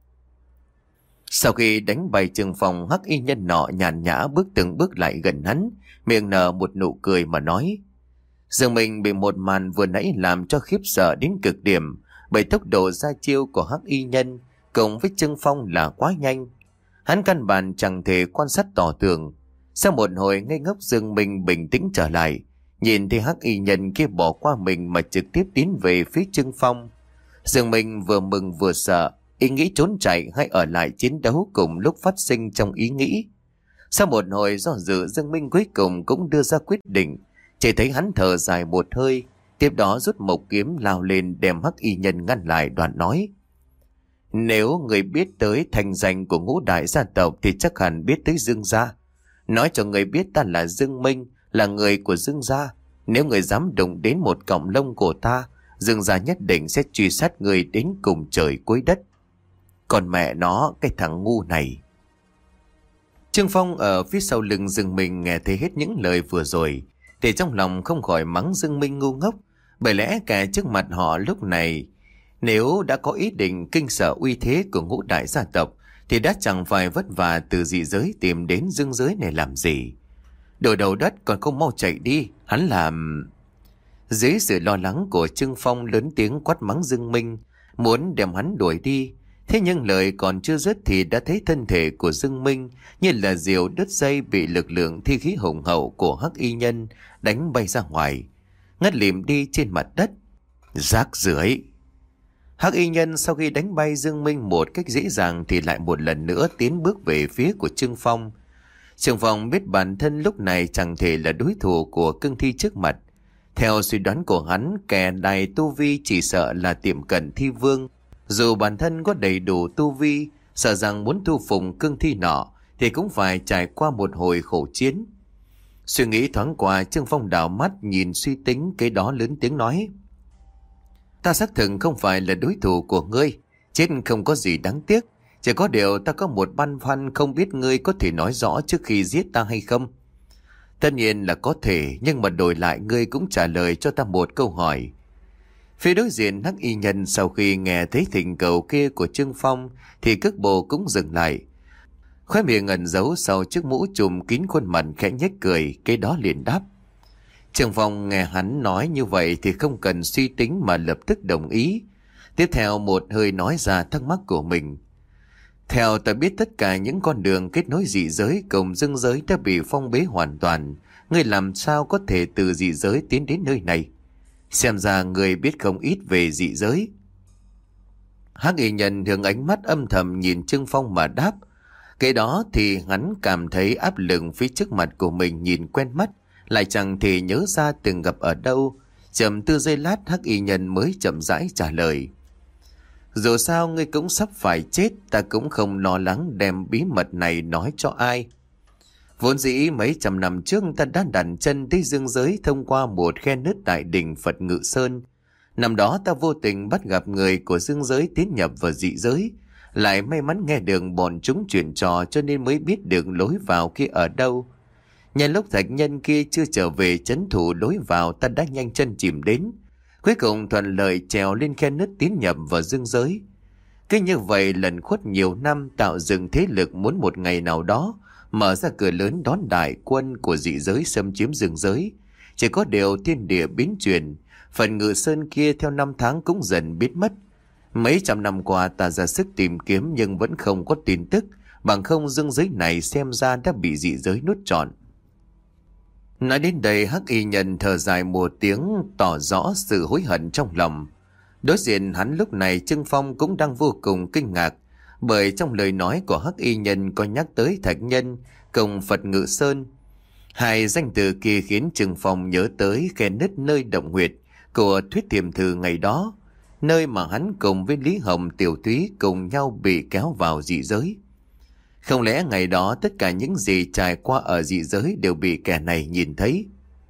Sau khi đánh bay Trương Phong, hắc y nhân nọ nhàn nhã bước từng bước lại gần hắn, miệng nở một nụ cười mà nói. Dương Minh bị một màn vừa nãy làm cho khiếp sợ đến cực điểm, bởi tốc độ ra chiêu của hắc y nhân cùng với Trương Phong là quá nhanh. Hắn căn bản chẳng thể quan sát tỏ tường. Sau một hồi ngây ngốc, Dương Minh bình tĩnh trở lại, nhìn thấy hắc y nhân kia bỏ qua mình mà trực tiếp tiến về phía Trương Phong. Dương Minh vừa mừng vừa sợ, ý nghĩ trốn chạy hay ở lại chiến đấu cùng lúc phát sinh trong ý nghĩ. Sau một hồi do dự, Dương Minh cuối cùng cũng đưa ra quyết định. Chỉ thấy hắn thở dài một hơi, tiếp đó rút mộc kiếm lao lên đem hắc y nhân ngăn lại, đoạn nói. Nếu người biết tới thành danh của ngũ đại gia tộc thì chắc hẳn biết tới Dương gia. Nói cho người biết ta là Dương Minh, là người của Dương gia. Nếu người dám đụng đến một cọng lông của ta, Dương gia nhất định sẽ truy sát người đến cùng trời cuối đất. Còn mẹ nó, cái thằng ngu này. Trương Phong ở phía sau lưng Dương Minh nghe thấy hết những lời vừa rồi thì trong lòng không khỏi mắng Dương Minh ngu ngốc. Bởi lẽ kẻ trước mặt họ lúc này nếu đã có ý định kinh sợ uy thế của ngũ đại gia tộc thì đã chẳng phải vất vả từ dị giới tìm đến dương giới này làm gì. Đồ đầu đất còn không mau chạy đi, hắn làm... Dưới sự lo lắng của Trương Phong lớn tiếng quát mắng Dương Minh, muốn đem hắn đuổi đi. Thế nhưng lời còn chưa dứt thì đã thấy thân thể của Dương Minh như là diều đứt dây bị lực lượng thi khí hùng hậu của Hắc Y Nhân đánh bay ra ngoài, ngất lịm đi trên mặt đất. Rác rưởi! Hắc Y Nhân sau khi đánh bay Dương Minh một cách dễ dàng thì lại một lần nữa tiến bước về phía của Trương Phong. Trương Phong biết bản thân lúc này chẳng thể là đối thủ của cương thi trước mặt. Theo suy đoán của hắn, kẻ này tu vi chỉ sợ là tiệm cận thi vương. Dù bản thân có đầy đủ tu vi, sợ rằng muốn thu phục cương thi nọ thì cũng phải trải qua một hồi khổ chiến. Suy nghĩ thoáng qua, Trương Phong đảo mắt nhìn suy tính, cái đó lớn tiếng nói: Ta xác thực không phải là đối thủ của ngươi, chết không có gì đáng tiếc. Chỉ có điều ta có một băn khoăn, không biết ngươi có thể nói rõ trước khi giết ta hay không? Tất nhiên là có thể, nhưng mà đổi lại ngươi cũng trả lời cho ta một câu hỏi. Phía đối diện Hắc Y Nhân sau khi nghe thấy thỉnh cầu kia của Trương Phong thì cước bộ cũng dừng lại. Khóe miệng ẩn giấu sau chiếc mũ trùm kín khuôn mặt khẽ nhếch cười, cái đó liền đáp. Trương Phong nghe hắn nói như vậy thì không cần suy tính mà lập tức đồng ý. Tiếp theo một hơi nói ra thắc mắc của mình. Theo ta biết, tất cả những con đường kết nối dị giới cùng dương giới đã bị phong bế hoàn toàn. Ngươi làm sao có thể từ dị giới tiến đến nơi này? Xem ra ngươi biết không ít về dị giới. Hắc Y Nhân hướng ánh mắt âm thầm nhìn Trương Phong mà đáp. Cái đó thì hắn cảm thấy áp lực phía trước mặt của mình nhìn quen mắt, lại chẳng thể nhớ ra từng gặp ở đâu. Chậm tư giây lát, Hắc Y Nhân mới chậm rãi trả lời. Dù sao ngươi cũng sắp phải chết, ta cũng không lo lắng đem bí mật này nói cho ai. Vốn dĩ mấy trăm năm trước ta đã đặt chân tới dương giới thông qua một khe nứt tại đỉnh Phật Ngự Sơn. Năm đó ta vô tình bắt gặp người của dương giới tiến nhập vào dị giới, lại may mắn nghe được bọn chúng chuyện trò cho nên mới biết được lối vào kia ở đâu. Nhân lúc thạch nhân kia chưa trở về trấn thủ lối vào, ta đã nhanh chân chìm đến. Cuối cùng thuận lợi trèo lên khe nứt tiến nhập vào dương giới. Cứ như vậy lần khuất nhiều năm, tạo dựng thế lực muốn một ngày nào đó mở ra cửa lớn đón đại quân của dị giới xâm chiếm dương giới. Chỉ có điều thiên địa biến chuyển, phần Ngự Sơn kia theo năm tháng cũng dần biến mất. Mấy trăm năm qua ta ra sức tìm kiếm nhưng vẫn không có tin tức, bằng không dương giới này xem ra đã bị dị giới nuốt trọn. Nói đến đây, Hắc Y Nhân thở dài một tiếng, tỏ rõ sự hối hận trong lòng. Đối diện hắn lúc này, Trương Phong cũng đang vô cùng kinh ngạc, bởi trong lời nói của Hắc Y Nhân có nhắc tới Thạch Nhân cùng Phật Ngự Sơn. Hai danh từ kia khiến Trương Phong nhớ tới khe nứt nơi động huyệt của Thuyết Thiềm Thư ngày đó, nơi mà hắn cùng với Lý Hồng Tiểu Thúy cùng nhau bị kéo vào dị giới. Không lẽ ngày đó tất cả những gì trải qua ở dị giới đều bị kẻ này nhìn thấy?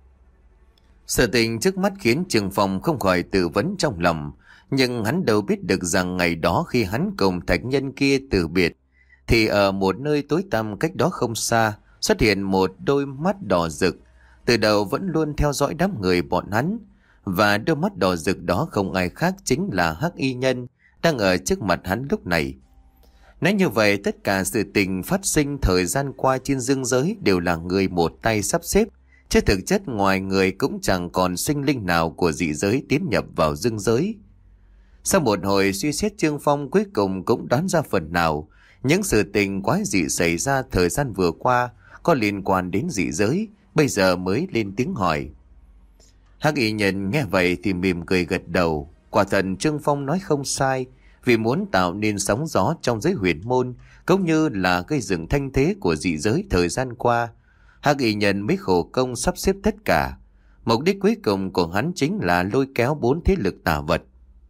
Sự tình trước mắt khiến Trương Phong không khỏi tự vấn trong lòng, nhưng hắn đâu biết được rằng ngày đó khi hắn cùng Thạch Nhân kia từ biệt, thì ở một nơi tối tăm cách đó không xa xuất hiện một đôi mắt đỏ rực, từ đầu vẫn luôn theo dõi đám người bọn hắn, và đôi mắt đỏ rực đó không ai khác chính là Hắc Y Nhân đang ở trước mặt hắn lúc này. Nói như vậy, tất cả sự tình phát sinh thời gian qua trên dương giới đều là người một tay sắp xếp, chứ thực chất ngoài người cũng chẳng còn sinh linh nào của dị giới tiến nhập vào dương giới. Sau một hồi suy xét, Trương Phong cuối cùng cũng đoán ra phần nào những sự tình quái dị xảy ra thời gian vừa qua có liên quan đến dị giới, bây giờ mới lên tiếng hỏi. Hắc Y Nhân nghe vậy thì mỉm cười gật đầu. Quả thật Trương Phong nói không sai, vì muốn tạo nên sóng gió trong giới huyền môn cũng như là gây dựng thanh thế của dị giới thời gian qua, Hắc Y Nhân mới khổ công sắp xếp tất cả. Mục đích cuối cùng của hắn chính là lôi kéo 4 thế lực tà vật,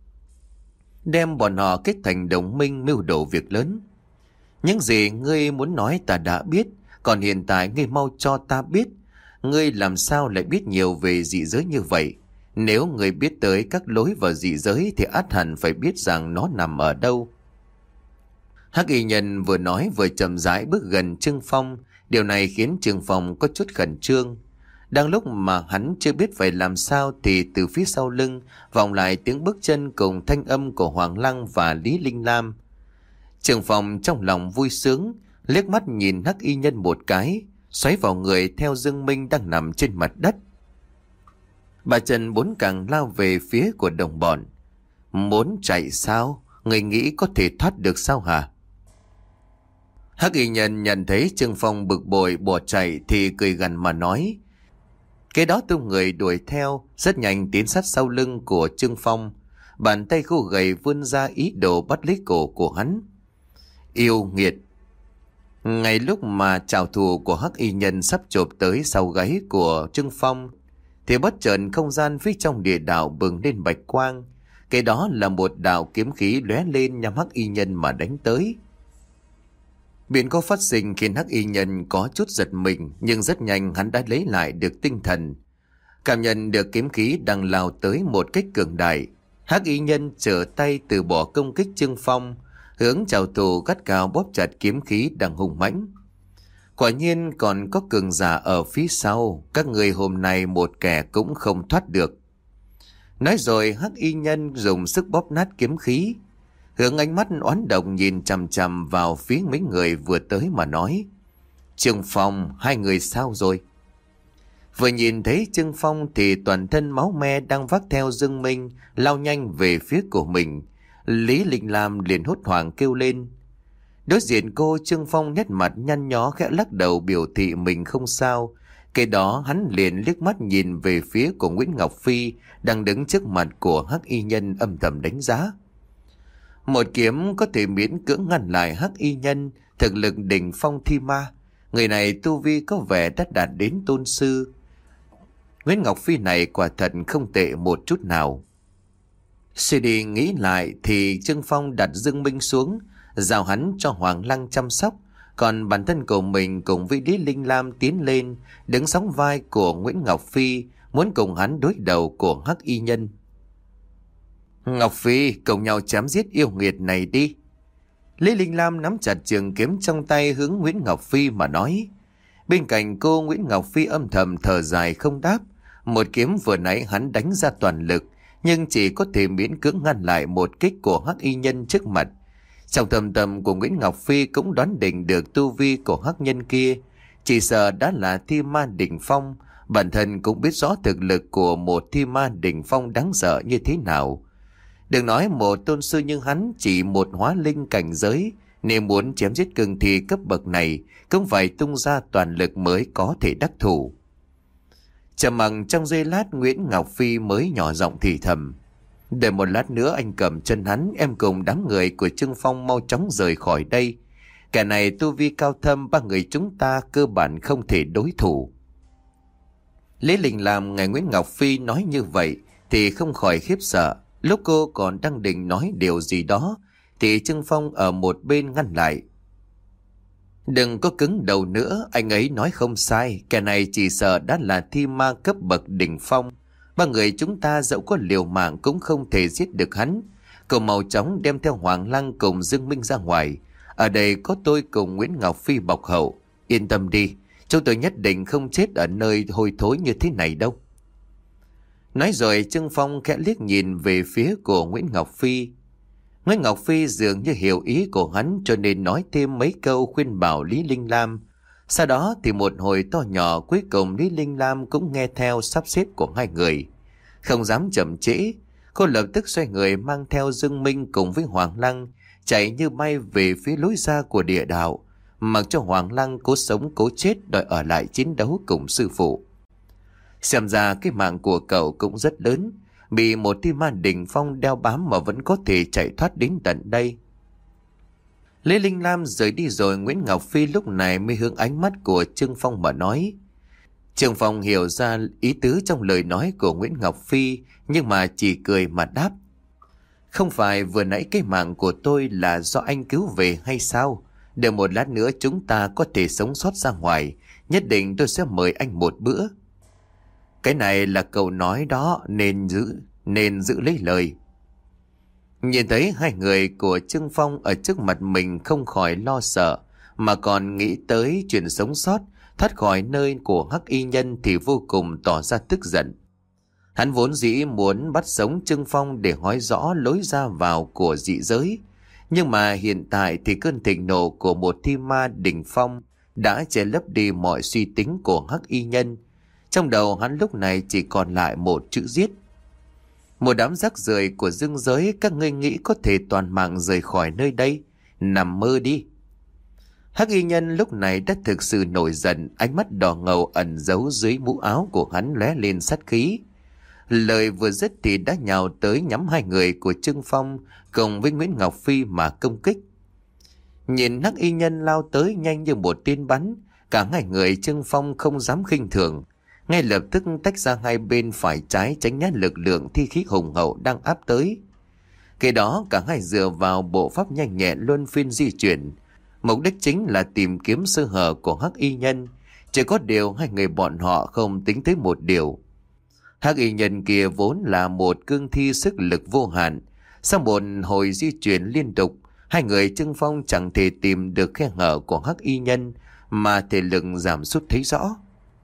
đem bọn họ kết thành đồng minh mưu đồ việc lớn. Những gì ngươi muốn nói ta đã biết, còn hiện tại ngươi mau cho ta biết, ngươi làm sao lại biết nhiều về dị giới như vậy? Nếu ngươi biết tới các lối vào dị giới thì ắt hẳn phải biết rằng nó nằm ở đâu. Hắc Y Nhân vừa nói vừa chậm rãi bước gần Trương Phong. Điều này khiến Trương Phong có chút khẩn trương. Đang lúc mà hắn chưa biết phải làm sao thì từ phía sau lưng vọng lại tiếng bước chân cùng thanh âm của Hoàng Lăng và Lý Linh Lam. Trường Phong trong lòng vui sướng, liếc mắt nhìn Hắc Y Nhân một cái, xoáy vào người theo Dương Minh đang nằm trên mặt đất. Bà Trần bốn càng lao về phía của đồng bọn. Muốn chạy sao? Người nghĩ có thể thoát được sao hả? Hắc Y Nhân nhận thấy Trương Phong bực bội bỏ chạy thì cười gằn mà nói. Cái đó tung người đuổi theo, rất nhanh tiến sát sau lưng của Trương Phong. Bàn tay khô gầy vươn ra ý đồ bắt lấy cổ của hắn. Yêu nghiệt! Ngay lúc mà trảo thủ của Hắc Y Nhân sắp chộp tới sau gáy của Trương Phong, thì bất chợt không gian phía trong địa đạo bừng lên bạch quang. Cái đó là một đạo kiếm khí lóe lên nhằm Hắc Y Nhân mà đánh tới. Biến cố phát sinh khiến Hắc Y Nhân có chút giật mình, nhưng rất nhanh hắn đã lấy lại được tinh thần. Cảm nhận được kiếm khí đang lao tới một cách cường đại, Hắc Y Nhân trở tay từ bỏ công kích Trương Phong, hướng trảo thủ gắt gao bóp chặt kiếm khí đang hùng mãnh. Quả nhiên còn có cường giả ở phía sau, các người hôm nay một kẻ cũng không thoát được. Nói rồi Hắc Y Nhân dùng sức bóp nát kiếm khí, hướng ánh mắt oán độc nhìn chằm chằm vào phía mấy người vừa tới mà nói. Trương Phong, hai người sao rồi? Vừa nhìn thấy Trương Phong thì toàn thân máu me đang vác theo Dương Minh lao nhanh về phía của mình. Lý Linh Lam liền hốt hoảng kêu lên. Đối diện cô, Trương Phong nét mặt nhăn nhó khẽ lắc đầu biểu thị mình không sao. Cái đó hắn liền liếc mắt nhìn về phía của Nguyễn Ngọc Phi đang đứng trước mặt của Hắc Y Nhân âm thầm đánh giá. Một kiếm có thể miễn cưỡng ngăn lại Hắc Y Nhân, thực lực đỉnh phong thi ma. Người này tu vi có vẻ đã đạt đến tôn sư. Nguyễn Ngọc Phi này quả thật không tệ một chút nào. Suy đi nghĩ lại thì Trương Phong đặt Dương Minh xuống, giao hắn cho Hoàng Lăng chăm sóc. Còn bản thân của mình cùng với Lý Linh Lam tiến lên, đứng sóng vai của Nguyễn Ngọc Phi, muốn cùng hắn đối đầu của Hắc Y Nhân. Ngọc Phi, cùng nhau chém giết yêu nghiệt này đi. Lý Linh Lam nắm chặt trường kiếm trong tay hướng Nguyễn Ngọc Phi mà nói. Bên cạnh cô, Nguyễn Ngọc Phi âm thầm thở dài không đáp. Một kiếm vừa nãy hắn đánh ra toàn lực, nhưng chỉ có thể miễn cưỡng ngăn lại một kích của Hắc Y Nhân trước mặt. Trong thầm tâm của Nguyễn Ngọc Phi cũng đoán định được tu vi của Hắc Nhân kia, chỉ sợ đã là thi ma đỉnh phong. Bản thân cũng biết rõ thực lực của một thi ma đỉnh phong đáng sợ như thế nào. Đừng nói một tôn sư nhưng hắn chỉ một hóa linh cảnh giới, nên muốn chém giết cường thi cấp bậc này cũng phải tung ra toàn lực mới có thể đắc thủ. Trầm mặc trong giây lát, Nguyễn Ngọc Phi mới nhỏ giọng thì thầm. Đợi một lát nữa anh cầm chân hắn, em cùng đám người của Trương Phong mau chóng rời khỏi đây. Kẻ này tu vi cao thâm, ba người chúng ta cơ bản không thể đối thủ. Lý Linh Lam nghe Nguyễn Ngọc Phi nói như vậy thì không khỏi khiếp sợ. Lúc cô còn đang định nói điều gì đó thì Trương Phong ở một bên ngăn lại. Đừng có cứng đầu nữa, anh ấy nói không sai, kẻ này chỉ sợ đã là thi ma cấp bậc đỉnh phong. Ba người chúng ta dẫu có liều mạng cũng không thể giết được hắn. Cậu mau chóng đem theo Hoàng Lăng cùng Dương Minh ra ngoài. Ở đây có tôi cùng Nguyễn Ngọc Phi bọc hậu. Yên tâm đi, chúng tôi nhất định không chết ở nơi hôi thối như thế này đâu. Nói rồi Trương Phong khẽ liếc nhìn về phía của Nguyễn Ngọc Phi. Nguyễn Ngọc Phi dường như hiểu ý của hắn cho nên nói thêm mấy câu khuyên bảo Lý Linh Lam. Sau đó thì một hồi to nhỏ cuối cùng Lý Linh Lam cũng nghe theo sắp xếp của hai người. Không dám chậm trễ, cô lập tức xoay người mang theo Dương Minh cùng với Hoàng Lăng chạy như bay về phía lối ra của địa đạo, mặc cho Hoàng Lăng cố sống cố chết đòi ở lại chiến đấu cùng sư phụ. Xem ra cái mạng của cậu cũng rất lớn, bị một thi ma đỉnh phong đeo bám mà vẫn có thể chạy thoát đến tận đây. Lê Linh Lam rời đi rồi, Nguyễn Ngọc Phi lúc này mới hướng ánh mắt của Trương Phong mà nói. Trương Phong hiểu ra ý tứ trong lời nói của Nguyễn Ngọc Phi, nhưng mà chỉ cười mà đáp. Không phải vừa nãy cái mạng của tôi là do anh cứu về hay sao? Để một lát nữa chúng ta có thể sống sót ra ngoài, nhất định tôi sẽ mời anh một bữa. Cái này là cậu nói đó, nên giữ lấy lời. Nhìn thấy hai người của Trương Phong ở trước mặt mình không khỏi lo sợ, mà còn nghĩ tới chuyện sống sót, thoát khỏi nơi của Hắc Y Nhân thì vô cùng tỏ ra tức giận. Hắn vốn dĩ muốn bắt sống Trương Phong để hỏi rõ lối ra vào của dị giới, Nhưng mà hiện tại thì cơn thịnh nộ của một thi ma đỉnh phong đã che lấp đi mọi suy tính của Hắc Y Nhân. Trong đầu hắn lúc này chỉ còn lại một chữ giết. Một đám rác rưởi của dương giới, các ngươi nghĩ có thể toàn mạng rời khỏi nơi đây? Nằm mơ đi. Hắc Y Nhân lúc này đã thực sự nổi giận, ánh mắt đỏ ngầu ẩn giấu dưới mũ áo của hắn lóe lên sát khí. Lời vừa dứt thì đã nhào tới nhắm hai người của Trương Phong cùng với Nguyễn Ngọc Phi mà công kích. Nhìn Hắc Y Nhân lao tới nhanh như một tên bắn, cả hai người Trương Phong không dám khinh thường, ngay lập tức tách ra hai bên phải trái tránh né lực lượng thi khí hùng hậu đang áp tới. Kế đó cả hai dựa vào bộ pháp nhanh nhẹn luân phiên di chuyển, mục đích chính là tìm kiếm sơ hở của Hắc Y Nhân. Chỉ có điều hai người bọn họ không tính tới một điều. Hắc Y Nhân kia vốn là một cương thi sức lực vô hạn. Sau một hồi di chuyển liên tục, hai người Trương Phong chẳng thể tìm được khe hở của Hắc Y Nhân mà thể lực giảm sút thấy rõ.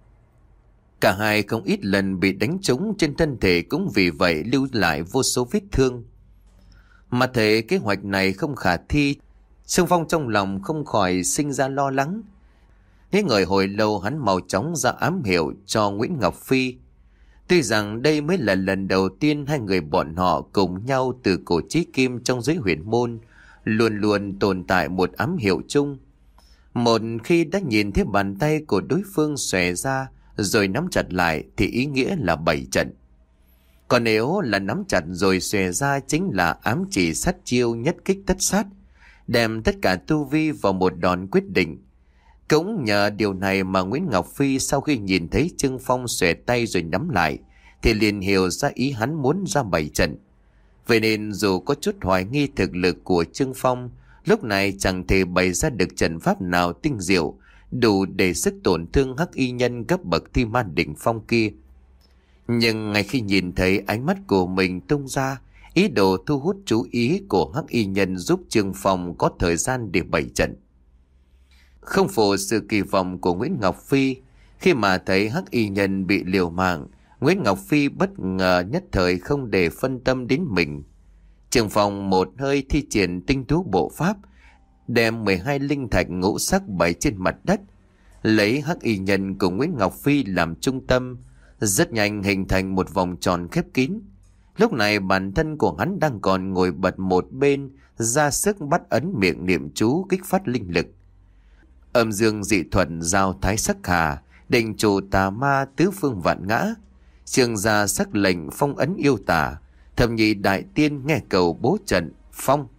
Cả hai không ít lần bị đánh trúng, trên thân thể cũng vì vậy lưu lại vô số vết thương. Mà thấy kế hoạch này không khả thi, Trương Phong trong lòng không khỏi sinh ra lo lắng. Nghĩ ngợi hồi lâu, hắn mau chóng ra ám hiệu cho Nguyễn Ngọc Phi. Tuy rằng đây mới là lần đầu tiên hai người bọn họ cùng nhau từ cổ chí kim trong giới huyền môn luôn luôn tồn tại một ám hiệu chung. Một khi đã nhìn thấy bàn tay của đối phương xòe ra rồi nắm chặt lại thì ý nghĩa là bảy trận. Còn nếu là nắm chặt rồi xòe ra chính là ám chỉ sát chiêu nhất kích tất sát, đem tất cả tu vi vào một đòn quyết định. Cũng nhờ điều này mà Nguyễn Ngọc Phi sau khi nhìn thấy Trương Phong xòe tay rồi nắm lại thì liền hiểu ra ý hắn muốn ra bảy trận. Vậy nên dù có chút hoài nghi thực lực của Trương Phong, lúc này chẳng thể bày ra được trận pháp nào tinh diệu đủ để sức tổn thương Hắc Y Nhân cấp bậc thi ma đỉnh phong kia. Nhưng ngay khi nhìn thấy ánh mắt của mình tung ra, ý đồ thu hút chú ý của Hắc Y Nhân giúp Trương Phong có thời gian để bày trận. Không phụ sự kỳ vọng của Nguyễn Ngọc Phi, khi mà thấy Hắc Y Nhân bị liều mạng, Nguyễn Ngọc Phi bất ngờ nhất thời không để phân tâm đến mình. Trương Phong một hơi thi triển tinh tú bộ pháp, đem 12 linh thạch ngũ sắc bày trên mặt đất, lấy Hắc Y Nhân cùng Nguyễn Ngọc Phi làm trung tâm, rất nhanh hình thành một vòng tròn khép kín. Lúc này bản thân của hắn đang còn ngồi bật một bên, ra sức bắt ấn miệng niệm chú kích phát linh lực. Âm dương dị thuận giao thái sắc hà, định chủ tà ma tứ phương vạn ngã, trường gia sắc lệnh phong ấn yêu tà, thập nhị đại tiên nghe cầu bố trận phong.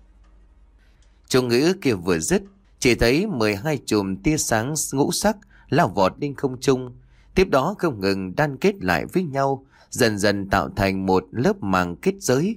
Chú ngữ kia vừa dứt, chỉ thấy 12 chùm tia sáng ngũ sắc lao vọt lên không trung, tiếp đó không ngừng đan kết lại với nhau, dần dần tạo thành một lớp màng kết giới.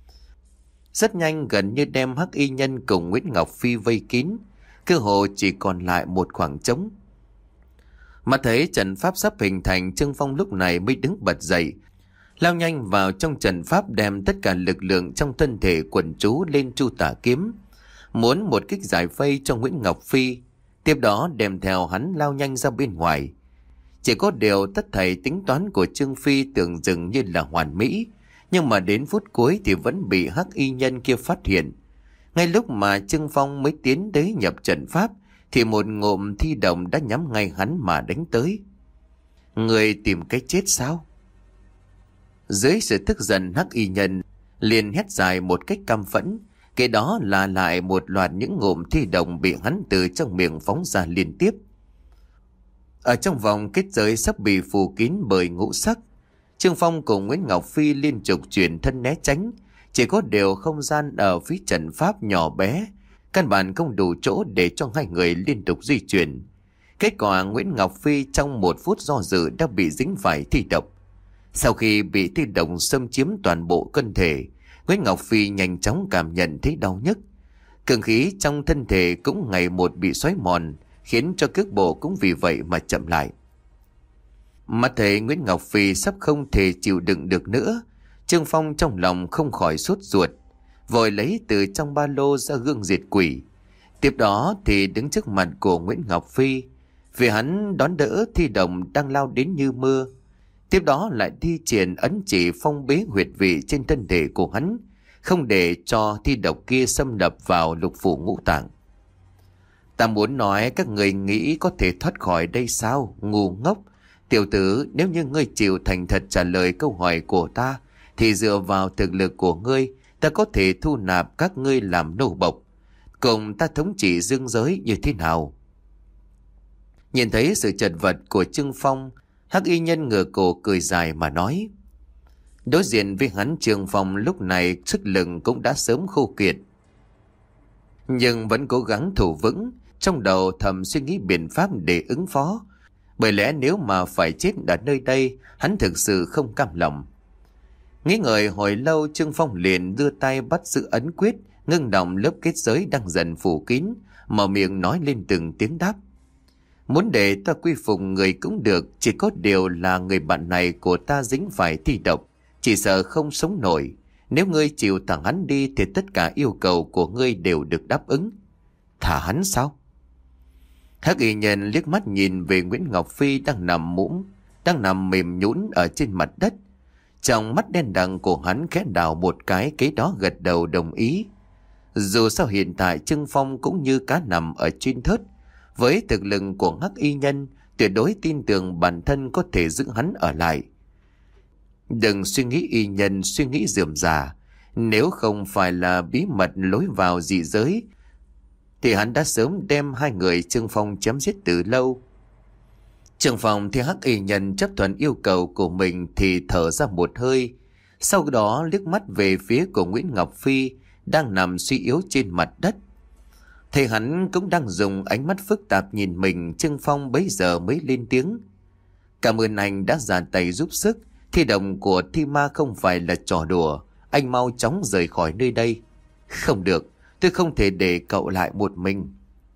Rất nhanh gần như đem Hắc Y Nhân cùng Nguyễn Ngọc Phi vây kín, cơ hồ chỉ còn lại một khoảng trống. Mà thấy trận pháp sắp hình thành, Trương Phong lúc này mới đứng bật dậy, lao nhanh vào trong trận pháp, đem tất cả lực lượng trong thân thể quần trú lên Chu Tả Kiếm, muốn một kích giải vây cho Nguyễn Ngọc Phi, tiếp đó đem theo hắn lao nhanh ra bên ngoài. Chỉ có điều tất thảy tính toán của Trương Phi tưởng dừng như là hoàn mỹ, nhưng mà đến phút cuối thì vẫn bị Hắc Y Nhân kia phát hiện. Ngay lúc mà Trương Phong mới tiến tới nhập trận pháp thì một ngụm thi đồng đã nhắm ngay hắn mà đánh tới. Người tìm cái chết sao? Dưới sự tức giận, Hắc Y Nhân liền hét dài một cách căm phẫn, kế đó là lại một loạt những ngụm thi đồng bị hắn từ trong miệng phóng ra liên tiếp. Ở trong vòng kết giới sắp bị phủ kín bởi ngũ sắc, Trương Phong cùng Nguyễn Ngọc Phi liên tục chuyển thân né tránh, chỉ có điều không gian ở phía trận pháp nhỏ bé, căn bản không đủ chỗ để cho hai người liên tục di chuyển. Kết quả Nguyễn Ngọc Phi trong một phút do dự đã bị dính phải thi độc. Sau khi bị thi độc xâm chiếm toàn bộ cơ thể, Nguyễn Ngọc Phi nhanh chóng cảm nhận thấy đau nhức. Cường khí trong thân thể cũng ngày một bị xói mòn, khiến cho cước bộ cũng vì vậy mà chậm lại. Mắt thấy Nguyễn Ngọc Phi sắp không thể chịu đựng được nữa, Trương Phong trong lòng không khỏi sốt ruột, vội lấy từ trong ba lô ra gương diệt quỷ. Tiếp đó thì đứng trước mặt của Nguyễn Ngọc Phi, vì hắn đón đỡ thi đồng đang lao đến như mưa. Tiếp đó lại thi triển ấn chỉ phong bế huyệt vị trên thân thể của hắn, không để cho thi độc kia xâm nhập vào lục phủ ngũ tạng. Ta muốn nói các người nghĩ có thể thoát khỏi đây sao? Ngu ngốc! Tiểu tử, nếu như ngươi chịu thành thật trả lời câu hỏi của ta, thì dựa vào thực lực của ngươi, ta có thể thu nạp các ngươi làm nô bộc, cùng ta thống trị dương giới như thế nào? Nhìn thấy sự chật vật của Trương Phong, Hắc Y Nhân ngửa cổ cười dài mà nói. Đối diện với hắn, Trương Phong lúc này sức lực cũng đã sớm khô kiệt, nhưng vẫn cố gắng thủ vững, trong đầu thầm suy nghĩ biện pháp để ứng phó. Bởi lẽ nếu mà phải chết ở nơi đây, hắn thực sự không cam lòng. Nghĩ ngợi hồi lâu, Trương Phong liền đưa tay bắt giữ ấn quyết, ngưng động lớp kết giới đang dần phủ kín, mở miệng nói lên từng tiếng đáp. Muốn để ta quy phục người cũng được, chỉ có điều là người bạn này của ta dính phải thi độc, chỉ sợ không sống nổi. Nếu ngươi chịu thả hắn đi thì tất cả yêu cầu của ngươi đều được đáp ứng. Thả hắn sao? Hắc Y Nhân liếc mắt nhìn về Nguyễn Ngọc Phi đang nằm mềm nhũn ở trên mặt đất. Trong mắt đen đằng của hắn khẽ đảo một cái, kế đó gật đầu đồng ý. Dù sao hiện tại Trương Phong cũng như cá nằm ở trên thớt, với thực lực của Hắc Y Nhân, tuyệt đối tin tưởng bản thân có thể giữ hắn ở lại. Đừng suy nghĩ y nhân, suy nghĩ rườm rà. Nếu không phải là bí mật lối vào dị giới, thì hắn đã sớm đem hai người Trương Phong chém giết từ lâu. Trương Phong thì Hắc Y Nhân chấp thuận yêu cầu của mình thì thở ra một hơi, sau đó liếc mắt về phía của Nguyễn Ngọc Phi đang nằm suy yếu trên mặt đất. Thầy hắn cũng đang dùng ánh mắt phức tạp nhìn mình, Trương Phong bấy giờ mới lên tiếng. Cảm ơn anh đã ra tay giúp sức, thi động của thi ma không phải là trò đùa, anh mau chóng rời khỏi nơi đây. Không được, tôi không thể để cậu lại một mình.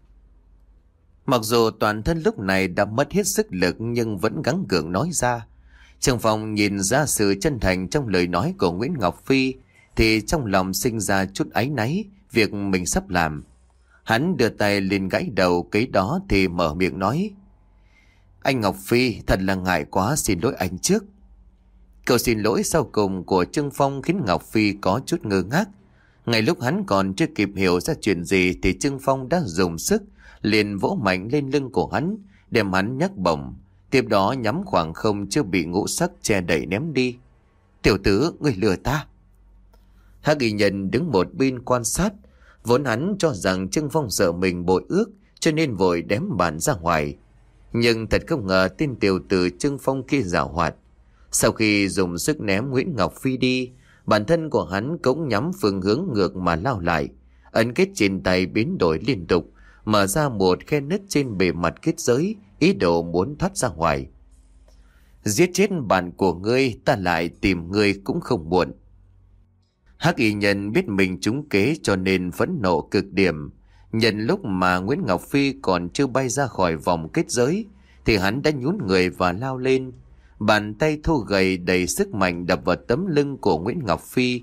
Mặc dù toàn thân lúc này đã mất hết sức lực nhưng vẫn gắng gượng nói ra. Trương Phong nhìn ra sự chân thành trong lời nói của Nguyễn Ngọc Phi thì trong lòng sinh ra chút áy náy việc mình sắp làm. Hắn đưa tay lên gãy đầu, kế đó thì mở miệng nói. Anh Ngọc Phi, thật là ngại quá, xin lỗi anh trước. Câu xin lỗi sau cùng của Trương Phong khiến Ngọc Phi có chút ngơ ngác. Ngay lúc hắn còn chưa kịp hiểu ra chuyện gì thì Trương Phong đã dùng sức liền vỗ mạnh lên lưng của hắn, đem hắn nhấc bổng, tiếp đó nhắm khoảng không chưa bị ngũ sắc che đậy ném đi. Tiểu tử, ngươi lừa ta! Hắc Y Nhân đứng một bên quan sát, vốn hắn cho rằng Trương Phong sợ mình bội ước cho nên vội đém bản ra ngoài. Nhưng thật không ngờ tên tiểu tử Trương Phong kia giảo hoạt. Sau khi dùng sức ném Nguyễn Ngọc Phi đi, bản thân của hắn cũng nhắm phương hướng ngược mà lao lại. Ấn kết trên tay biến đổi liên tục, mở ra một khe nứt trên bề mặt kết giới, ý đồ muốn thoát ra ngoài. Giết chết bạn của ngươi, ta lại tìm ngươi cũng không muộn. Hắc Y Nhân biết mình trúng kế cho nên phẫn nộ cực điểm. Nhân lúc mà Nguyễn Ngọc Phi còn chưa bay ra khỏi vòng kết giới thì hắn đã nhún người và lao lên. Bàn tay thô gầy đầy sức mạnh đập vào tấm lưng của Nguyễn Ngọc Phi.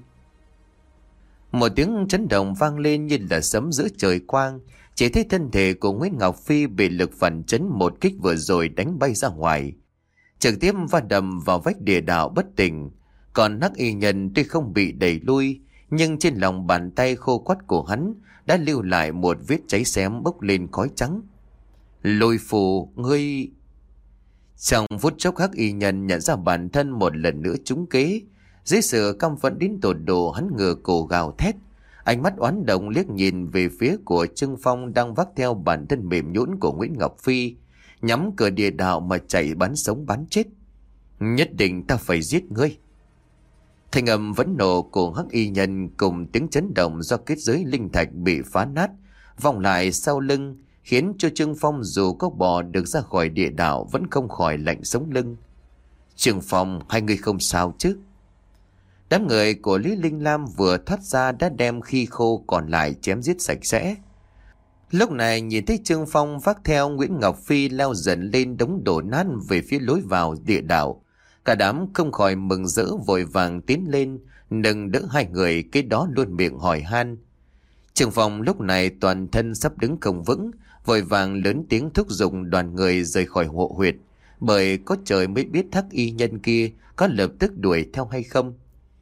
Một tiếng chấn động vang lên như là sấm giữa trời quang. Chỉ thấy thân thể của Nguyễn Ngọc Phi bị lực phản chấn một kích vừa rồi đánh bay ra ngoài, trực tiếp va đầm vào vách địa đạo bất tỉnh. Còn Hắc Y Nhân tuy không bị đẩy lui, nhưng trên lòng bàn tay khô quắt của hắn đã lưu lại một vết cháy xém bốc lên khói trắng. Lôi phù, ngươi... Trong phút chốc Hắc Y Nhân nhận ra bản thân một lần nữa trúng kế. Dưới sự căm phẫn đến tột độ, hắn ngửa cổ gào thét, ánh mắt oán độc liếc nhìn về phía của Trương Phong đang vác theo bản thân mềm nhũn của Nguyễn Ngọc Phi, nhắm cửa địa đạo mà chạy bắn sống bắn chết. Nhất định ta phải giết ngươi. Thanh âm vẫn nộ của Hắc Y Nhân cùng tiếng chấn động do kết giới linh thạch bị phá nát vọng lại sau lưng, khiến cho Trương Phong dù có bò được ra khỏi địa đạo vẫn không khỏi lạnh sống lưng. Trương Phong, hai người không sao chứ? Đám người của Lý Linh Lam vừa thoát ra đã đem khi khô còn lại chém giết sạch sẽ. Lúc này nhìn thấy Trương Phong vác theo Nguyễn Ngọc Phi leo dần lên đống đổ nát về phía lối vào địa đạo, cả đám không khỏi mừng rỡ vội vàng tiến lên nâng đỡ hai người, cái đó luôn miệng hỏi han. Trương Phong lúc này toàn thân sắp đứng không vững, vội vàng lớn tiếng thúc giục đoàn người rời khỏi hộ huyệt, bởi có trời mới biết Hắc Y Nhân kia có lập tức đuổi theo hay không.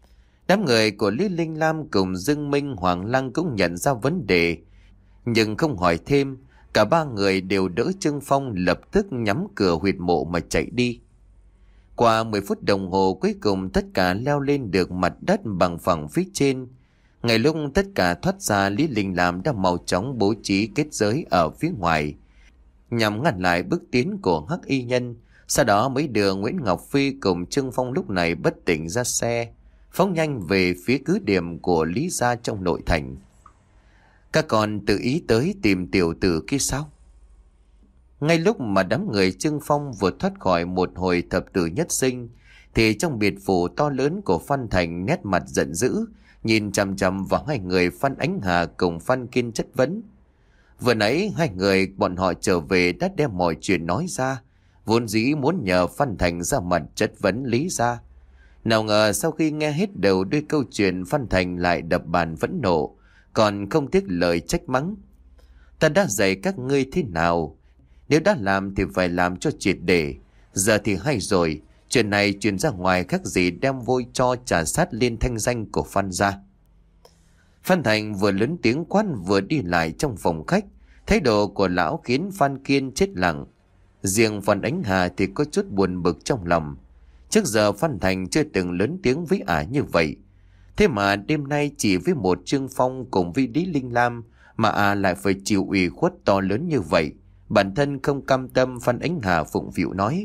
Đám người của Lý Linh Lam cùng Dương Minh, Hoàng Lăng cũng nhận ra vấn đề, nhưng không hỏi thêm. Cả ba người đều đỡ Trương Phong lập tức nhắm cửa huyệt mộ mà chạy đi. Qua 10 phút đồng hồ cuối cùng tất cả leo lên được mặt đất bằng phẳng phía trên. Ngay lúc tất cả thoát ra, Lý Linh Lam đã mau chóng bố trí kết giới ở phía ngoài nhằm ngăn lại bước tiến của Hắc Y Nhân. Sau đó mấy đưa Nguyễn Ngọc Phi cùng Trương Phong lúc này bất tỉnh ra xe, phóng nhanh về phía cứ điểm của Lý gia trong nội thành. Các con tự ý tới tìm tiểu tử kia sao? Ngay lúc mà đám người Trương Phong vừa thoát khỏi một hồi thập tử nhất sinh, thì trong biệt phủ to lớn của Phan Thành nét mặt giận dữ, nhìn chằm chằm vào hai người Phan Ánh Hà cùng Phan Kiên chất vấn. Vừa nãy hai người bọn họ trở về đã đem mọi chuyện nói ra, vốn dĩ muốn nhờ Phan Thành ra mặt chất vấn Lý gia. Nào ngờ sau khi nghe hết đầu đuôi câu chuyện, Phan Thành lại đập bàn phẫn nộ, còn không tiếc lời trách mắng. Ta đã dạy các ngươi thế nào? Nếu đã làm thì phải làm cho triệt để. Giờ thì hay rồi, chuyện này truyền ra ngoài khác gì đem vôi cho trà sát lên thanh danh của Phan gia. Phan Thành vừa lớn tiếng quát vừa đi lại trong phòng khách. Thái độ của lão khiến Phan Kiên chết lặng. Riêng Phan Ánh Hà thì có chút buồn bực trong lòng. Trước giờ Phan Thành chưa từng lớn tiếng với ả như vậy. Thế mà đêm nay chỉ với một Trương Phong cùng với Lý Linh Lam mà ả lại phải chịu ủy khuất to lớn như vậy. Bản thân không cam tâm, Phan Ánh Hà phụng phịu nói: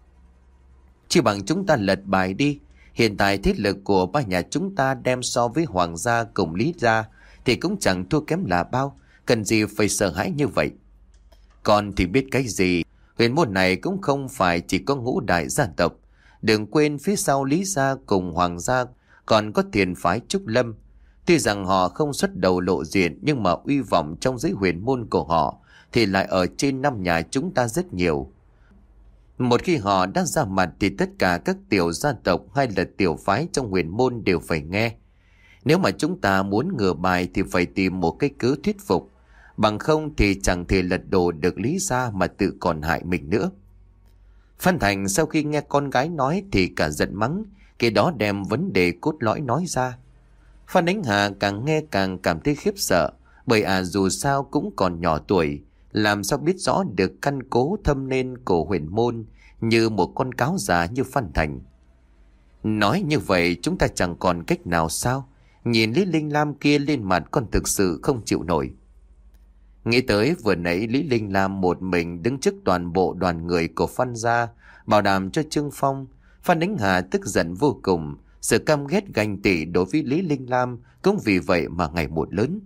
chỉ bằng chúng ta lật bài đi. Hiện tại thế lực của ba nhà chúng ta đem so với Hoàng gia cùng Lý gia thì cũng chẳng thua kém là bao. Cần gì phải sợ hãi như vậy? Con thì biết cái gì. Huyền môn này cũng không phải chỉ có ngũ đại gia tộc. Đừng quên phía sau Lý gia cùng Hoàng gia còn có Thiền phái Trúc Lâm. Tuy rằng họ không xuất đầu lộ diện, nhưng mà uy vọng trong giới huyền môn của họ thì lại ở trên năm nhà chúng ta rất nhiều. Một khi họ đã ra mặt thì tất cả các tiểu gia tộc hay là tiểu phái trong huyền môn đều phải nghe. Nếu mà chúng ta muốn ngửa bài thì phải tìm một cái cớ thuyết phục. Bằng không thì chẳng thể lật đổ được Lý gia mà tự còn hại mình nữa. Phan Thành sau khi nghe con gái nói thì cả giận mắng, cái đó đem vấn đề cốt lõi nói ra. Phan Ánh Hà càng nghe càng cảm thấy khiếp sợ, bởi dù sao cũng còn nhỏ tuổi, làm sao biết rõ được căn cố thâm nên của huyền môn như một con cáo già như Phan Thành. Nói như vậy chúng ta chẳng còn cách nào sao? Nhìn Lý Linh Lam kia lên mặt còn thực sự không chịu nổi. Nghĩ tới vừa nãy Lý Linh Lam một mình đứng trước toàn bộ đoàn người của Phan gia, bảo đảm cho Trương Phong. Phan Ánh Hà tức giận vô cùng, sự căm ghét ganh tị đối với Lý Linh Lam cũng vì vậy mà ngày một lớn.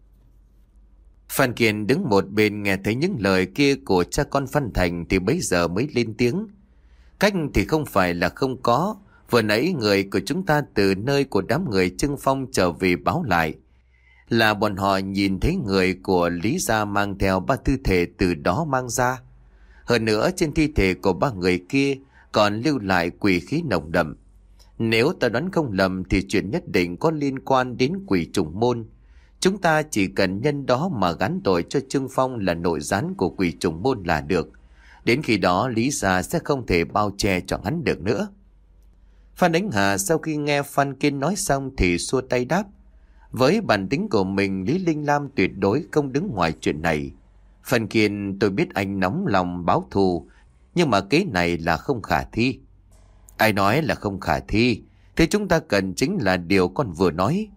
Phan Kiên đứng một bên nghe thấy những lời kia của cha con Phan Thành thì bấy giờ mới lên tiếng. Cách thì không phải là không có. Vừa nãy người của chúng ta từ nơi của đám người Trương Phong trở về báo lại là bọn họ nhìn thấy người của Lý gia mang theo 3 thi thể từ đó mang ra. Hơn nữa trên thi thể của 3 người kia còn lưu lại quỷ khí nồng đậm. Nếu ta đoán không lầm thì chuyện nhất định có liên quan đến quỷ trùng môn. Chúng ta chỉ cần nhân đó mà gắn tội cho Trương Phong là nội gián của quỷ trùng môn là được. Đến khi đó Lý gia sẽ không thể bao che cho hắn được nữa. Phan Ánh Hà sau khi nghe Phan Kiên nói xong thì xua tay đáp: với bản tính của mình, Lý Linh Lam tuyệt đối không đứng ngoài chuyện này. Phan Kiên, tôi biết anh nóng lòng báo thù, nhưng mà kế này là không khả thi. Ai nói là không khả thi? Thế chúng ta cần chính là điều con vừa nói.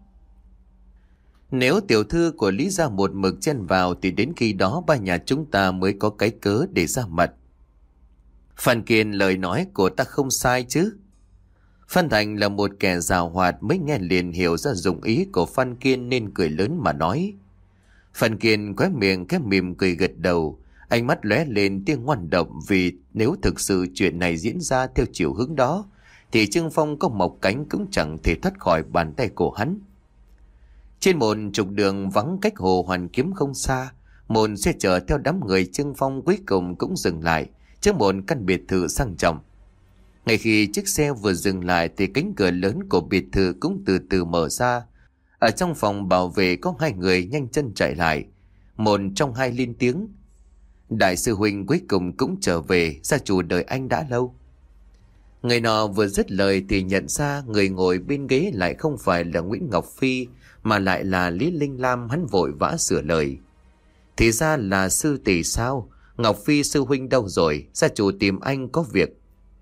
Nếu tiểu thư của Lý gia một mực chen vào thì đến khi đó ba nhà chúng ta mới có cái cớ để ra mặt. Phan Kiên, lời nói của ta không sai chứ? Phan Thành là một kẻ giàu hoạt, mới nghe liền hiểu ra dụng ý của Phan Kiên nên cười lớn mà nói. Phan Kiên khóe miệng khẽ mỉm cười gật đầu, ánh mắt lóe lên tia ngoan độc, vì nếu thực sự chuyện này diễn ra theo chiều hướng đó thì Trương Phong có mọc cánh cũng chẳng thể thoát khỏi bàn tay của hắn. Trên một trục đường vắng cách hồ Hoàn Kiếm không xa, một xe chở theo đám người Trương Phong cuối cùng cũng dừng lại trước một căn biệt thự sang trọng. Ngay khi chiếc xe vừa dừng lại thì cánh cửa lớn của biệt thự cũng từ từ mở ra. Ở trong phòng bảo vệ có 2 người nhanh chân chạy lại. Một trong 2 lên tiếng: đại sư huynh cuối cùng cũng trở về, gia chủ đợi anh đã lâu. Người nọ vừa dứt lời thì nhận ra người ngồi bên ghế lại không phải là Nguyễn Ngọc Phi mà lại là Lý Linh Lam. Hắn vội vã sửa lời. Thì ra là sư tỷ sao? Ngọc Phi sư huynh đâu rồi? Gia chủ tìm anh có việc.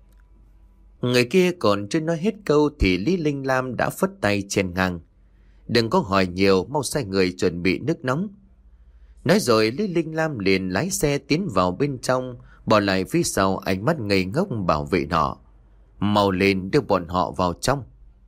Người kia còn chưa nói hết câu thì Lý Linh Lam đã phất tay chen ngang. Đừng có hỏi nhiều, mau sai người chuẩn bị nước nóng. Nói rồi Lý Linh Lam liền lái xe tiến vào bên trong, bỏ lại phía sau ánh mắt ngây ngốc bảo vệ nọ. Mau lên đưa bọn họ vào trong.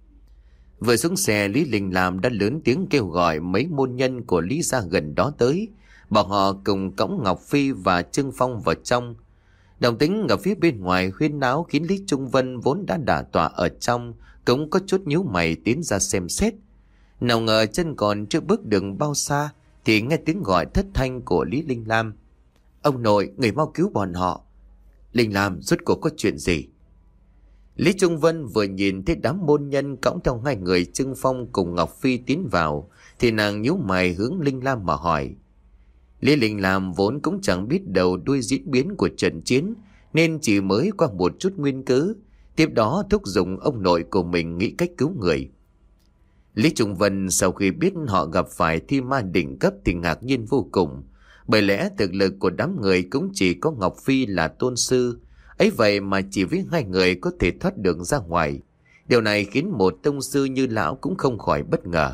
Vừa xuống xe, Lý Linh Lam đã lớn tiếng kêu gọi mấy môn nhân của Lý gia gần đó tới, bảo họ cùng cõng Ngọc Phi và Trương Phong vào trong. Đồng tính ở phía bên ngoài huyên náo khiến Lý Trung Vân vốn đã đả tọa ở trong cũng có chút nhíu mày tiến ra xem xét. Nào ngờ chân còn chưa bước được bao xa thì nghe tiếng gọi thất thanh của Lý Linh Lam. Ông nội, người mau cứu bọn họ. Linh Lam, rốt cuộc có chuyện gì? Lý Trung Vân vừa nhìn thấy đám môn nhân cõng theo hai người Trương Phong cùng Ngọc Phi tiến vào thì nàng nhíu mày hướng Linh Lam mà hỏi. Lý Linh Lam vốn cũng chẳng biết đầu đuôi diễn biến của trận chiến nên chỉ mới qua một chút nguyên cớ, tiếp đó thúc giục ông nội của mình nghĩ cách cứu người. Lý Trung Vân sau khi biết họ gặp phải thi ma đỉnh cấp thì ngạc nhiên vô cùng, bởi lẽ thực lực của đám người cũng chỉ có Ngọc Phi là tôn sư, ấy vậy mà chỉ với hai người có thể thoát được ra ngoài. Điều này khiến một tông sư như lão cũng không khỏi bất ngờ.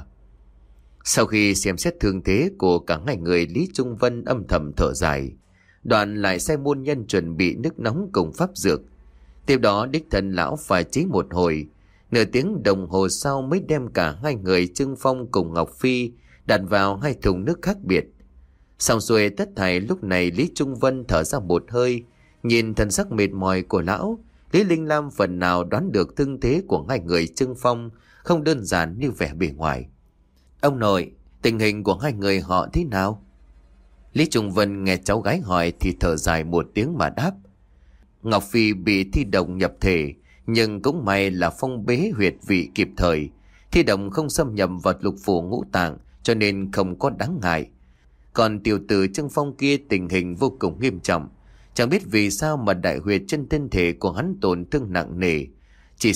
Sau khi xem xét thương thế của cả hai người, Lý Trung Vân âm thầm thở dài, đoạn lại sai môn nhân chuẩn bị nước nóng cùng pháp dược. Tiếp đó đích thân lão phải chế một hồi, nửa tiếng đồng hồ sau mới đem cả hai người Trương Phong cùng Ngọc Phi đặt vào hai thùng nước khác biệt. Xong xuôi tất thảy, lúc này Lý Trung Vân thở ra một hơi, nhìn thần sắc mệt mỏi của lão, Lý Linh Lam phần nào đoán được thương thế của hai người Trương Phong không đơn giản như vẻ bề ngoài. Ông nội, tình hình của hai người họ thế nào? Lý Trung Vân nghe cháu gái hỏi thì thở dài một tiếng mà đáp. Ngọc Phi bị thi độc nhập thể, nhưng cũng may là phong bế huyệt vị kịp thời. Thi độc không xâm nhập vào lục phủ ngũ tạng cho nên không có đáng ngại. Còn tiểu tử Trương Phong kia tình hình vô cùng nghiêm trọng. Chẳng biết vì sao mà đại huyệt trên thân thể của hắn tổn thương nặng nề. Chỉ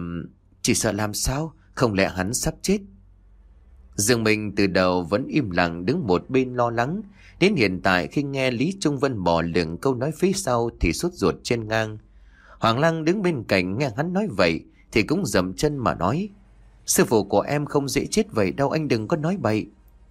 sợ làm sao, không lẽ hắn sắp chết? Dương Minh từ đầu vẫn im lặng đứng một bên lo lắng. Đến hiện tại khi nghe Lý Trung Vân bỏ lửng câu nói phía sau thì sốt ruột trên ngang. Hoàng Lăng đứng bên cạnh nghe hắn nói vậy thì cũng dậm chân mà nói. Sư phụ của em không dễ chết vậy đâu, anh đừng có nói bậy.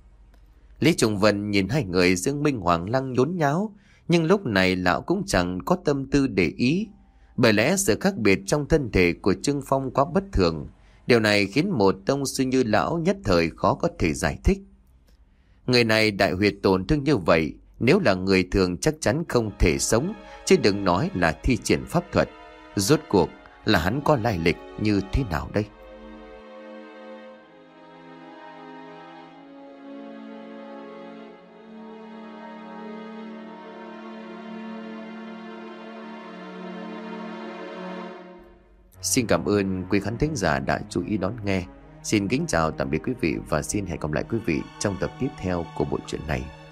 Lý Trung Vân nhìn hai người Dương Minh Hoàng Lăng nhốn nháo, nhưng lúc này lão cũng chẳng có tâm tư để ý. Bởi lẽ sự khác biệt trong thân thể của Trương Phong quá bất thường. Điều này khiến một tông sư như lão nhất thời khó có thể giải thích. Người này đại huyệt tổn thương như vậy, nếu là người thường chắc chắn không thể sống, chứ đừng nói là thi triển pháp thuật. Rốt cuộc là hắn có lai lịch như thế nào đây? Xin cảm ơn quý khán thính giả đã chú ý đón nghe. Xin kính chào tạm biệt quý vị và xin hẹn gặp lại quý vị trong tập tiếp theo của bộ truyện này.